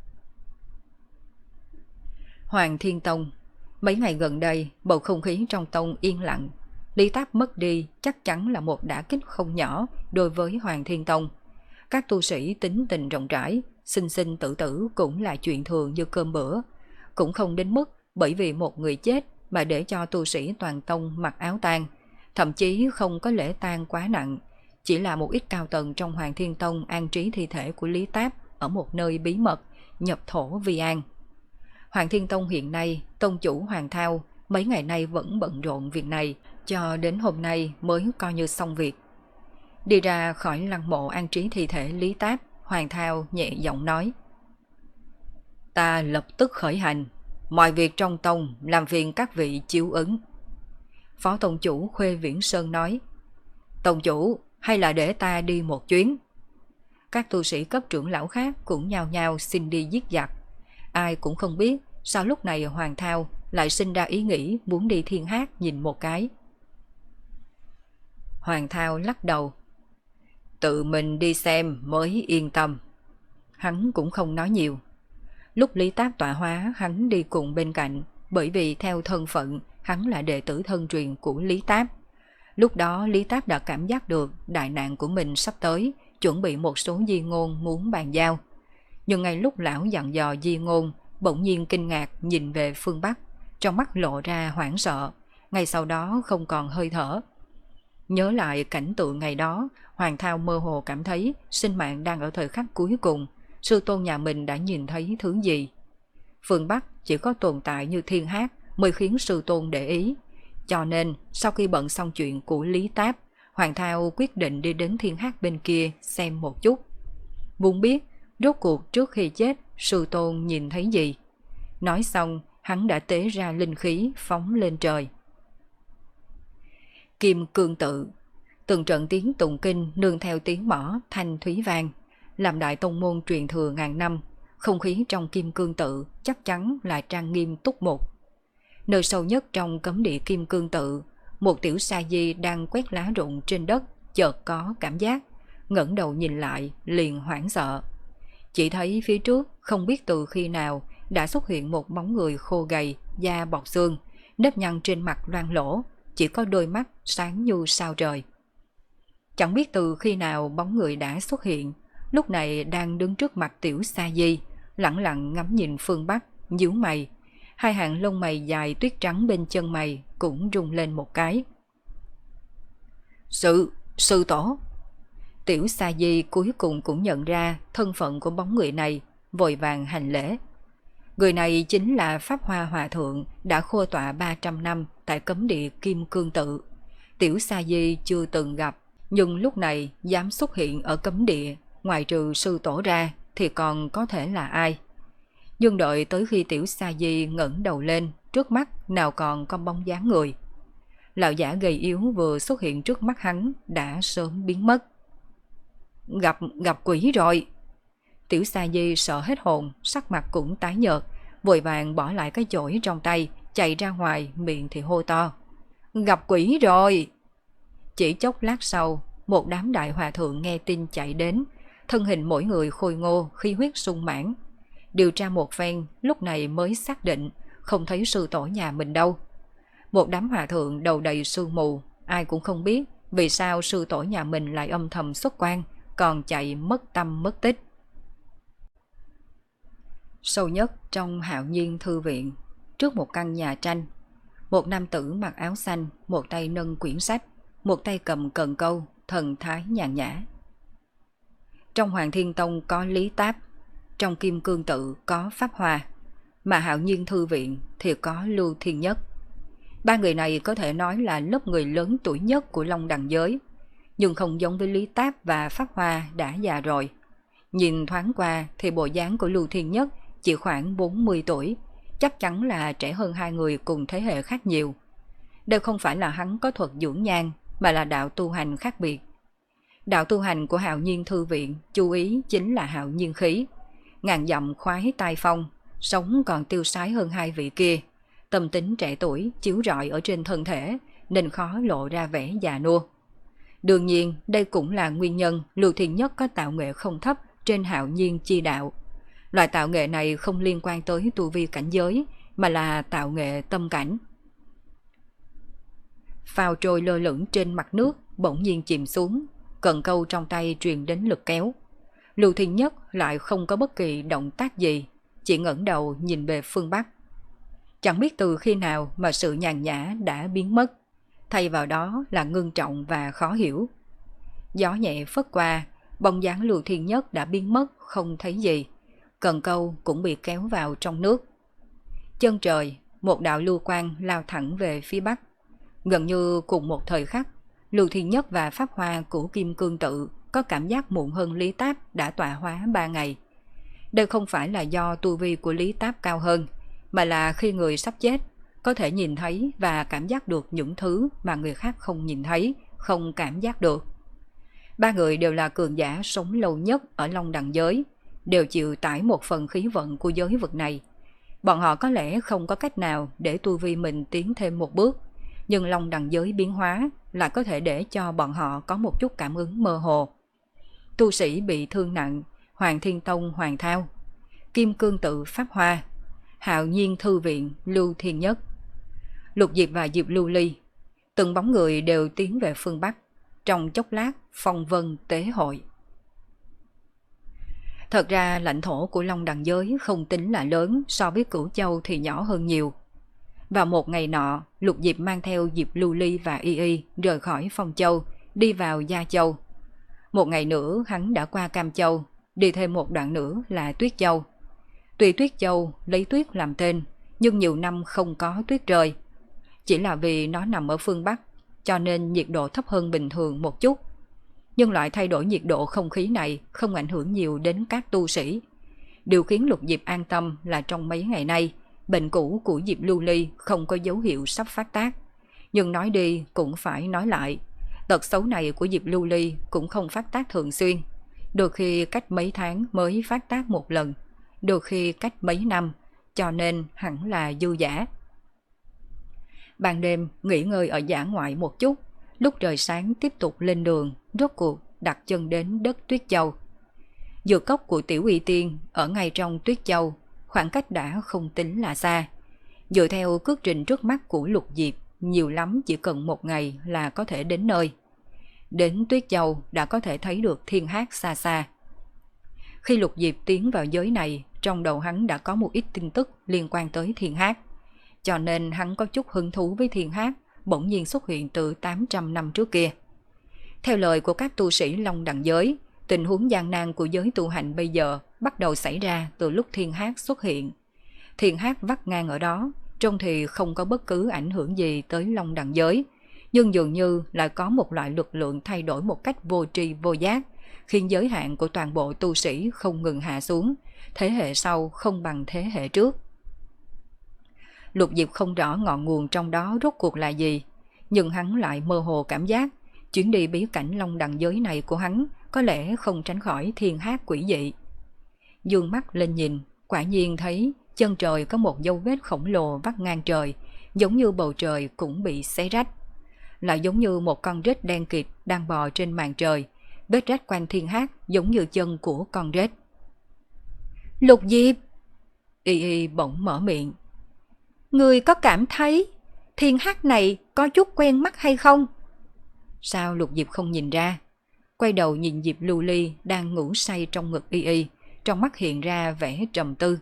Hoàng Thiên Tông. Mấy ngày gần đây, bầu không khí trong tông yên lặng. Lý Táp mất đi chắc chắn là một đả kích không nhỏ đối với Hoàng Thiên Tông. Các tu sĩ tính tình rộng rãi, sinh sinh tử tử cũng là chuyện thường như cơm bữa. Cũng không đến mức bởi vì một người chết mà để cho tu sĩ toàn tông mặc áo tang, thậm chí không có lễ tang quá nặng. Chỉ là một ít cao tầng trong Hoàng Thiên Tông an trí thi thể của Lý Táp ở một nơi bí mật, nhập thổ vi an. Hoàng Thiên Tông hiện nay, tông chủ Hoàng Thao mấy ngày nay vẫn bận rộn việc này, cho đến hôm nay mới coi như xong việc. Đi ra khỏi lăng mộ an trí thi thể Lý Táp, Hoàng Thao nhẹ giọng nói: Ta lập tức khởi hành, mọi việc trong tông làm phiền các vị chiếu ứng. Phó tông chủ Khuê Viễn Sơn nói: Tông chủ, hay là để ta đi một chuyến. Các tu sĩ cấp trưởng lão khác cũng nhao nhao xin đi giết giặc. Ai cũng không biết sao lúc này Hoàng Thao lại sinh ra ý nghĩ muốn đi Thiên Hát nhìn một cái. Hoàng Thao lắc đầu: Tự mình đi xem mới yên tâm. Hắn cũng không nói nhiều. Lúc Lý Táp tọa hóa, hắn đi cùng bên cạnh, bởi vì theo thân phận hắn là đệ tử thân truyền của Lý Táp. Lúc đó Lý Táp đã cảm giác được đại nạn của mình sắp tới, chuẩn bị một số di ngôn muốn bàn giao. Nhưng ngay lúc lão dặn dò di ngôn, bỗng nhiên kinh ngạc nhìn về phương Bắc, trong mắt lộ ra hoảng sợ, ngay sau đó không còn hơi thở. Nhớ lại cảnh tượng ngày đó, Hoàng Thao mơ hồ cảm thấy sinh mạng đang ở thời khắc cuối cùng, sư tôn nhà mình đã nhìn thấy thứ gì. Phương Bắc chỉ có tồn tại như Thiên Hát mới khiến sư tôn để ý. Cho nên sau khi bận xong chuyện của Lý Táp, Hoàng Thao quyết định đi đến Thiên Hát bên kia xem một chút. Muốn biết rốt cuộc trước khi chết sư tôn nhìn thấy gì. Nói xong hắn đã tế ra linh khí phóng lên trời. Kim Cương Tự. Từng trận tiếng tụng kinh nương theo tiếng mõ thanh thúy vang. Làm đại tông môn truyền thừa ngàn năm, không khí trong Kim Cương Tự chắc chắn là trang nghiêm túc mục. Nơi sâu nhất trong cấm địa Kim Cương Tự, một tiểu sa di đang quét lá rụng trên đất, chợt có cảm giác, ngẩng đầu nhìn lại liền hoảng sợ. Chỉ thấy phía trước không biết từ khi nào đã xuất hiện một bóng người khô gầy, da bọc xương, nếp nhăn trên mặt loang lỗ, chỉ có đôi mắt sáng như sao trời. Chẳng biết từ khi nào bóng người đã xuất hiện, lúc này đang đứng trước mặt tiểu sa di, lẳng lặng ngắm nhìn phương Bắc, nhíu mày. Hai hàng lông mày dài tuyết trắng bên chân mày cũng rung lên một cái. Sư, sư tổ. Tiểu sa di cuối cùng cũng nhận ra thân phận của bóng người này, vội vàng hành lễ. Người này chính là Pháp Hoa Hòa Thượng đã khô tọa ba trăm năm tại cấm địa Kim Cương Tự. Tiểu sa di chưa từng gặp, nhưng lúc này dám xuất hiện ở cấm địa, ngoài trừ sư tổ ra thì còn có thể là ai. Nhưng đợi tới khi tiểu sa di ngẩng đầu lên, trước mắt nào còn có bóng dáng người. Lão giả gầy yếu vừa xuất hiện trước mắt hắn đã sớm biến mất. Gặp, gặp quỷ rồi. Tiểu sa di sợ hết hồn, sắc mặt cũng tái nhợt, vội vàng bỏ lại cái chổi trong tay, chạy ra ngoài, miệng thì hô to. Gặp quỷ rồi. Chỉ chốc lát sau, một đám đại hòa thượng nghe tin chạy đến, thân hình mỗi người khôi ngô, khí huyết sung mãn. Điều tra một phen, lúc này mới xác định không thấy sư tổ nhà mình đâu. Một đám hòa thượng đầu đầy sương mù, ai cũng không biết vì sao sư tổ nhà mình lại âm thầm xuất quan, còn chạy mất tâm mất tích. Sâu nhất trong Hạo Nhiên Thư Viện, trước một căn nhà tranh, một nam tử mặc áo xanh, một tay nâng quyển sách, một tay cầm cần câu, thần thái nhàn nhã. Trong Hoàng Thiên Tông có Lý Táp, trong Kim Cương Tự có Pháp Hoa, mà Hạo Nhiên Thư Viện thì có Lưu Thiên Nhất. Ba người này có thể nói là lớp người lớn tuổi nhất của Long Đằng giới, nhưng không giống với Lý Táp và Pháp Hoa đã già rồi. Nhìn thoáng qua thì bộ dáng của Lưu Thiên Nhất chỉ khoảng bốn mươi tuổi, chắc chắn là trẻ hơn hai người cùng thế hệ khác nhiều. Đây không phải là hắn có thuật dưỡng nhan, mà là đạo tu hành khác biệt. Đạo tu hành của Hạo Nhiên Thư Viện chú ý chính là hạo nhiên khí. Ngàn dặm khoái tai phong, sống còn tiêu sái hơn hai vị kia. Tâm tính trẻ tuổi chiếu rọi ở trên thân thể nên khó lộ ra vẻ già nua. Đương nhiên đây cũng là nguyên nhân Lưu Thiên Nhất có tạo nghệ không thấp trên Hạo Nhiên chi đạo. Loại tạo nghệ này không liên quan tới tu vi cảnh giới mà là tạo nghệ tâm cảnh. Phao trôi lơ lửng trên mặt nước bỗng nhiên chìm xuống, cần câu trong tay truyền đến lực kéo. Lưu Thiên Nhất lại không có bất kỳ động tác gì, chỉ ngẩng đầu nhìn về phương Bắc. Chẳng biết từ khi nào mà sự nhàn nhã đã biến mất, thay vào đó là ngưng trọng và khó hiểu. Gió nhẹ phất qua, bóng dáng Lưu Thiên Nhất đã biến mất không thấy gì, cần câu cũng bị kéo vào trong nước. Chân trời, một đạo lưu quang lao thẳng về phía Bắc. Gần như cùng một thời khắc, Lưu Thiên Nhất và Pháp Hoa của Kim Cương Tự có cảm giác muộn hơn Lý Táp đã tọa hóa ba ngày. Đây không phải là do tu vi của Lý Táp cao hơn, mà là khi người sắp chết, có thể nhìn thấy và cảm giác được những thứ mà người khác không nhìn thấy, không cảm giác được. Ba người đều là cường giả sống lâu nhất ở Long Đằng giới, đều chịu tải một phần khí vận của giới vực này. Bọn họ có lẽ không có cách nào để tu vi mình tiến thêm một bước, nhưng Long Đằng giới biến hóa lại có thể để cho bọn họ có một chút cảm ứng mơ hồ. Tu sĩ bị thương nặng, Hoàng Thiên Tông Hoàng Thao, Kim Cương Tự Pháp Hoa, Hạo Nhiên Thư Viện Lưu Thiên Nhất, Lục Diệp và Diệp Lưu Ly, từng bóng người đều tiến về phương Bắc. Trong chốc lát phong vân tế hội. Thật ra lãnh thổ của Long Đằng giới không tính là lớn, so với Cửu Châu thì nhỏ hơn nhiều. Vào một ngày nọ, Lục Diệp mang theo Diệp Lưu Ly và Y Y rời khỏi Phong Châu, đi vào Gia Châu. Một ngày nữa hắn đã qua Cam Châu, đi thêm một đoạn nữa là Tuyết Châu. Tuy Tuyết Châu lấy tuyết làm tên, nhưng nhiều năm không có tuyết rơi. Chỉ là vì nó nằm ở phương Bắc, cho nên nhiệt độ thấp hơn bình thường một chút. Nhưng loại thay đổi nhiệt độ không khí này không ảnh hưởng nhiều đến các tu sĩ. Điều khiến Lục Diệp an tâm là trong mấy ngày nay, bệnh cũ của Diệp Lưu Ly không có dấu hiệu sắp phát tác. Nhưng nói đi cũng phải nói lại, tật xấu này của Diệp Lưu Ly cũng không phát tác thường xuyên. Đôi khi cách mấy tháng mới phát tác một lần, đôi khi cách mấy năm, cho nên hẳn là dư giả. Ban đêm nghỉ ngơi ở dã ngoại một chút, lúc trời sáng tiếp tục lên đường, rốt cuộc đặt chân đến đất Tuyết Châu. Dược cốc của Tiểu Uy Tiên ở ngay trong Tuyết Châu, khoảng cách đã không tính là xa. Dựa theo cước trình trước mắt của Lục Diệp, nhiều lắm chỉ cần một ngày là có thể đến nơi. Đến Tuyết Châu đã có thể thấy được thiên hát xa xa. Khi Lục Diệp tiến vào giới này, trong đầu hắn đã có một ít tin tức liên quan tới thiên hát. Cho nên hắn có chút hứng thú với thiên hát bỗng nhiên xuất hiện từ tám trăm năm trước kia. Theo lời của các tu sĩ Long Đằng giới, tình huống gian nan của giới tu hành bây giờ bắt đầu xảy ra từ lúc thiên hát xuất hiện. Thiên hát vắt ngang ở đó, trông thì không có bất cứ ảnh hưởng gì tới Long Đằng giới, nhưng dường như lại có một loại lực lượng thay đổi một cách vô tri vô giác, khiến giới hạn của toàn bộ tu sĩ không ngừng hạ xuống, thế hệ sau không bằng thế hệ trước. Lục Diệp không rõ ngọn nguồn trong đó rốt cuộc là gì, nhưng hắn lại mơ hồ cảm giác chuyến đi bí cảnh Long Đằng giới này của hắn có lẽ không tránh khỏi thiên hát quỷ dị. Dương mắt lên nhìn, quả nhiên thấy chân trời có một dấu vết khổng lồ vắt ngang trời, giống như bầu trời cũng bị xé rách. Lại giống như một con rết đen kịt đang bò trên màn trời, vết rách quanh thiên hát giống như chân của con rết. Lục Diệp! Y Y bỗng mở miệng. Người có cảm thấy thiên hát này có chút quen mắt hay không? Sao Lục Diệp không nhìn ra? Quay đầu nhìn Diệp Lưu Ly đang ngủ say trong ngực Y Y, trong mắt hiện ra vẻ trầm tư.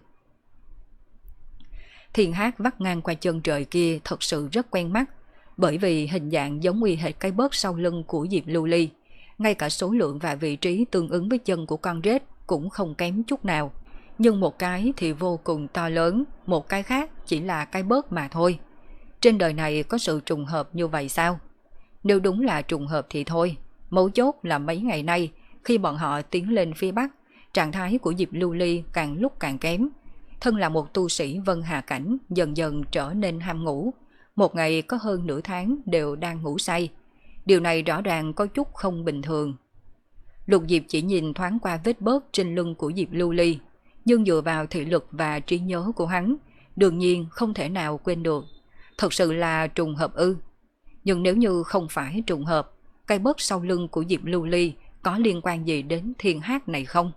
Thiên hát vắt ngang qua chân trời kia thật sự rất quen mắt, bởi vì hình dạng giống y hệt cái bớt sau lưng của Diệp Lưu Ly. Ngay cả số lượng và vị trí tương ứng với chân của con rết cũng không kém chút nào. Nhưng một cái thì vô cùng to lớn, một cái khác chỉ là cái bớt mà thôi. Trên đời này có sự trùng hợp như vậy sao? Nếu đúng là trùng hợp thì thôi. Mấu chốt là mấy ngày nay, khi bọn họ tiến lên phía Bắc, trạng thái của Diệp Lưu Ly càng lúc càng kém. Thân là một tu sĩ Vân Hà Cảnh dần dần trở nên ham ngủ. Một ngày có hơn nửa tháng đều đang ngủ say. Điều này rõ ràng có chút không bình thường. Lục Diệp chỉ nhìn thoáng qua vết bớt trên lưng của Diệp Lưu Ly, nhưng dựa vào thị lực và trí nhớ của hắn, đương nhiên không thể nào quên được. Thật sự là trùng hợp ư? Nhưng nếu như không phải trùng hợp, cây bớt sau lưng của Diệp Lưu Ly có liên quan gì đến thiên hát này không?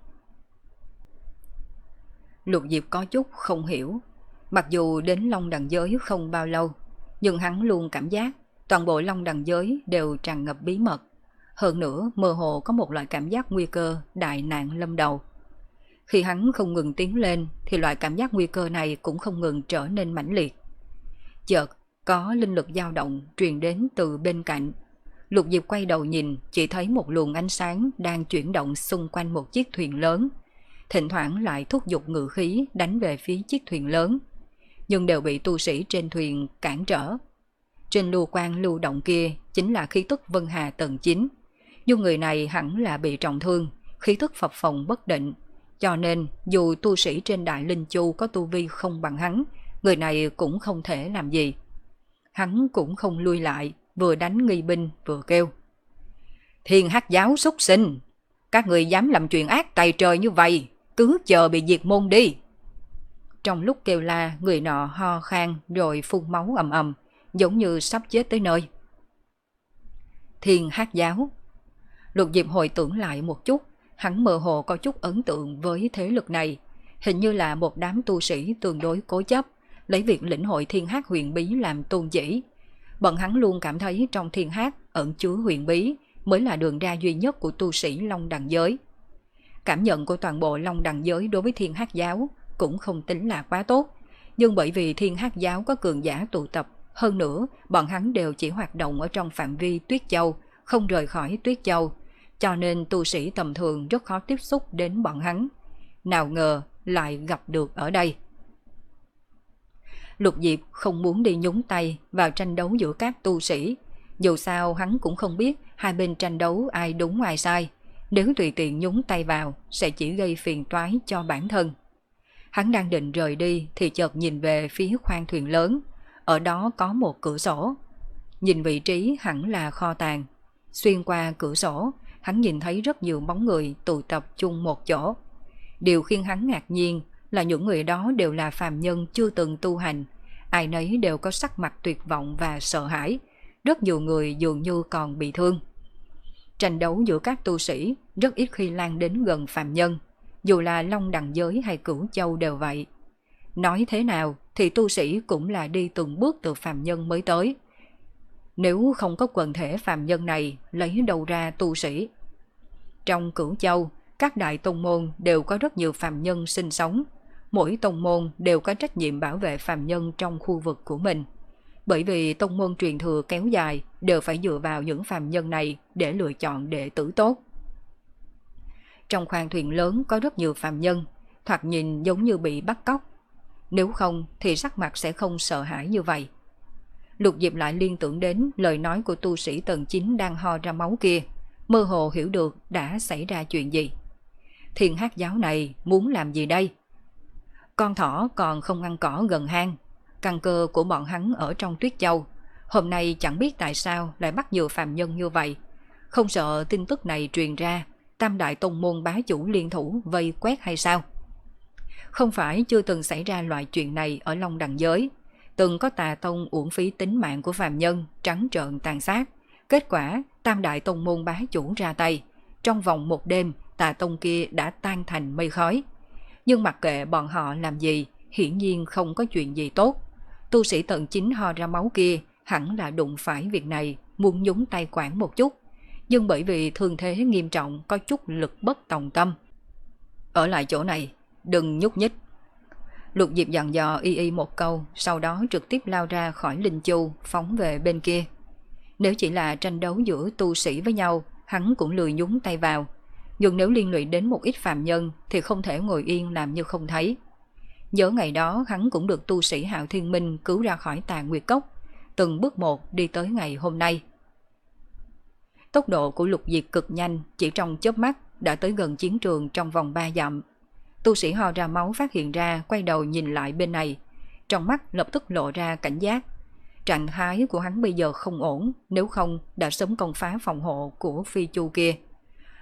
Lục Diệp có chút không hiểu. Mặc dù đến Long Đằng Giới không bao lâu, nhưng hắn luôn cảm giác toàn bộ Long Đằng Giới đều tràn ngập bí mật. Hơn nữa mơ hồ có một loại cảm giác nguy cơ đại nạn lâm đầu. Khi hắn không ngừng tiến lên thì loại cảm giác nguy cơ này cũng không ngừng trở nên mãnh liệt. Chợt có linh lực dao động truyền đến từ bên cạnh. Lục Diệp quay đầu nhìn, chỉ thấy một luồng ánh sáng đang chuyển động xung quanh một chiếc thuyền lớn. Thỉnh thoảng lại thúc giục ngự khí đánh về phía chiếc thuyền lớn, nhưng đều bị tu sĩ trên thuyền cản trở. Trên lưu quan lưu động kia chính là khí tức Vân Hà tầng chín, nhưng người này hẳn là bị trọng thương, khí tức phập phồng bất định, cho nên dù tu sĩ trên Đại Linh Chu có tu vi không bằng hắn, người này cũng không thể làm gì. Hắn cũng không lui lại, vừa đánh nghi binh vừa kêu: Thiên Hắc giáo súc sinh, các người dám làm chuyện ác tày trời như vậy, cứ chờ bị diệt môn đi. Trong lúc kêu la, người nọ ho khan rồi phun máu ầm ầm, giống như sắp chết tới nơi. Thiên Hắc giáo. Lục Diệp hồi tưởng lại một chút, hắn mơ hồ có chút ấn tượng với thế lực này, hình như là một đám tu sĩ tương đối cố chấp, lấy việc lĩnh hội Thiên Hắc huyền bí làm tôn chỉ. Bọn hắn luôn cảm thấy trong Thiên Hắc ẩn chứa huyền bí mới là đường ra duy nhất của tu sĩ Long Đằng Giới. Cảm nhận của toàn bộ Long Đằng Giới đối với Thiên Hắc giáo cũng không tính là quá tốt, nhưng bởi vì Thiên Hắc giáo có cường giả tụ tập, hơn nữa bọn hắn đều chỉ hoạt động ở trong phạm vi Tuyết Châu, không rời khỏi Tuyết Châu, cho nên tu sĩ tầm thường rất khó tiếp xúc đến bọn hắn. Nào ngờ lại gặp được ở đây. Lục Diệp không muốn đi nhúng tay vào tranh đấu giữa các tu sĩ, dù sao hắn cũng không biết hai bên tranh đấu ai đúng ai sai, nếu tùy tiện nhúng tay vào sẽ chỉ gây phiền toái cho bản thân. Hắn đang định rời đi thì chợt nhìn về phía khoang thuyền lớn, ở đó có một cửa sổ. Nhìn vị trí hẳn là kho tàng. Xuyên qua cửa sổ, hắn nhìn thấy rất nhiều bóng người tụ tập chung một chỗ. Điều khiến hắn ngạc nhiên là những người đó đều là phàm nhân chưa từng tu hành, ai nấy đều có sắc mặt tuyệt vọng và sợ hãi, rất nhiều người dường như còn bị thương. Tranh đấu giữa các tu sĩ rất ít khi lan đến gần phàm nhân, dù là Long Đằng Giới hay Cửu Châu đều vậy. Nói thế nào thì tu sĩ cũng là đi từng bước từ phàm nhân mới tới. Nếu không có quần thể phàm nhân này, lấy đâu ra tu sĩ? Trong Cửu Châu, các đại tông môn đều có rất nhiều phàm nhân sinh sống. Mỗi tông môn đều có trách nhiệm bảo vệ phàm nhân trong khu vực của mình. Bởi vì tông môn truyền thừa kéo dài đều phải dựa vào những phàm nhân này để lựa chọn đệ tử tốt. Trong khoang thuyền lớn có rất nhiều phàm nhân, thoạt nhìn giống như bị bắt cóc. Nếu không thì sắc mặt sẽ không sợ hãi như vậy. Lục Diệp lại liên tưởng đến lời nói của tu sĩ tầng chín đang ho ra máu kia, mơ hồ hiểu được đã xảy ra chuyện gì. Thiên Hắc giáo này muốn làm gì đây? Con thỏ còn không ăn cỏ gần hang, căn cơ của bọn hắn ở trong Tuyết Châu. Hôm nay chẳng biết tại sao lại bắt nhiều phàm nhân như vậy. Không sợ tin tức này truyền ra, tam đại tông môn bá chủ liên thủ vây quét hay sao? Không phải chưa từng xảy ra loại chuyện này ở Long Đằng Giới. Từng có tà tông uổng phí tính mạng của phàm nhân, trắng trợn tàn sát. Kết quả tam đại tông môn bá chủ ra tay. Trong vòng một đêm, tà tông kia đã tan thành mây khói. Nhưng mặc kệ bọn họ làm gì, hiển nhiên không có chuyện gì tốt. Tu sĩ tầng chín ho ra máu kia hẳn là đụng phải việc này, muốn nhúng tay quản một chút. Nhưng bởi vì thương thế nghiêm trọng, có chút lực bất tòng tâm. Ở lại chỗ này, đừng nhúc nhích. Lục Diệp dặn dò y y một câu, sau đó trực tiếp lao ra khỏi Linh Chu, phóng về bên kia. Nếu chỉ là tranh đấu giữa tu sĩ với nhau, hắn cũng lười nhúng tay vào. Nhưng nếu liên lụy đến một ít phàm nhân thì không thể ngồi yên làm như không thấy. Nhớ ngày đó hắn cũng được tu sĩ Hạo Thiên Minh cứu ra khỏi Tà Nguyệt Cốc, từng bước một đi tới ngày hôm nay. Tốc độ của Lục Diệp cực nhanh, chỉ trong chớp mắt đã tới gần chiến trường trong vòng ba dặm. Tu sĩ ho ra máu phát hiện ra, quay đầu nhìn lại bên này, trong mắt lập tức lộ ra cảnh giác. Trạng thái của hắn bây giờ không ổn, nếu không đã sớm công phá phòng hộ của phi chu kia.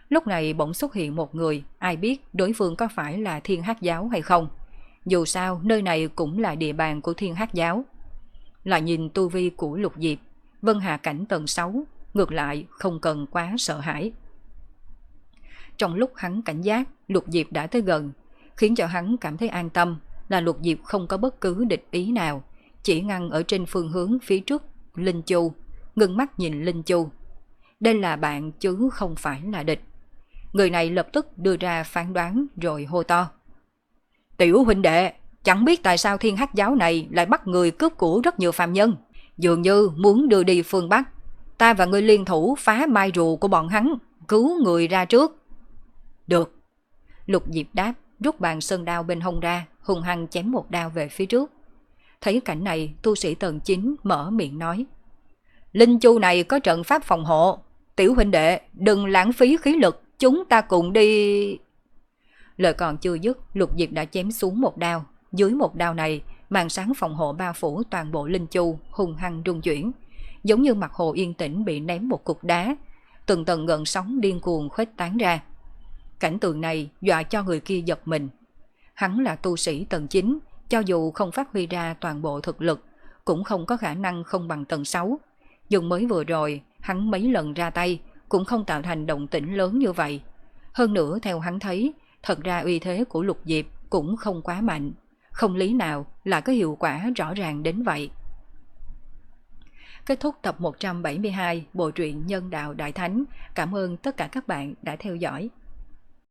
Lúc này bỗng xuất hiện một người, ai biết đối phương có phải là Thiên Hắc Giáo hay không. Dù sao, nơi này cũng là địa bàn của Thiên Hắc Giáo. Lại nhìn tu vi của Lục Diệp, Vân Hà cảnh tầng sáu, ngược lại không cần quá sợ hãi. Trong lúc hắn cảnh giác, Lục Diệp đã tới gần, khiến cho hắn cảm thấy an tâm là Lục Diệp không có bất cứ địch ý nào, chỉ ngăn ở trên phương hướng phía trước Linh Chu, ngưng mắt nhìn Linh Chu. Đây là bạn chứ không phải là địch. Người này lập tức đưa ra phán đoán rồi hô to. Tiểu huynh đệ, chẳng biết tại sao Thiên Hắc Giáo này lại bắt người cướp của rất nhiều phàm nhân, dường như muốn đưa đi phương Bắc. Ta và ngươi liên thủ phá mai rùa của bọn hắn, cứu người ra trước. Được. Lục Diệp đáp, rút bàn sơn đao bên hông ra, hung hăng chém một đao về phía trước. Thấy cảnh này, tu sĩ tầng chín mở miệng nói. Linh Chu này có trận pháp phòng hộ. Tiểu huynh đệ, đừng lãng phí khí lực, chúng ta cùng đi. Lời còn chưa dứt, Lục Diệp đã chém xuống một đao. Dưới một đao này, màn sáng phòng hộ bao phủ toàn bộ Linh Chu, hung hăng rung chuyển, giống như mặt hồ yên tĩnh bị ném một cục đá, từng tầng gợn sóng điên cuồng khuếch tán ra. Cảnh tượng này dọa cho người kia giật mình. Hắn là tu sĩ tầng chín, cho dù không phát huy ra toàn bộ thực lực, cũng không có khả năng không bằng tầng sáu. Dùng mới vừa rồi, hắn mấy lần ra tay, cũng không tạo thành động tĩnh lớn như vậy. Hơn nữa theo hắn thấy, thật ra uy thế của Lục Diệp cũng không quá mạnh, không lý nào là có hiệu quả rõ ràng đến vậy. Kết thúc tập một trăm bảy mươi hai bộ truyện Nhân Đạo Đại Thánh. Cảm ơn tất cả các bạn đã theo dõi.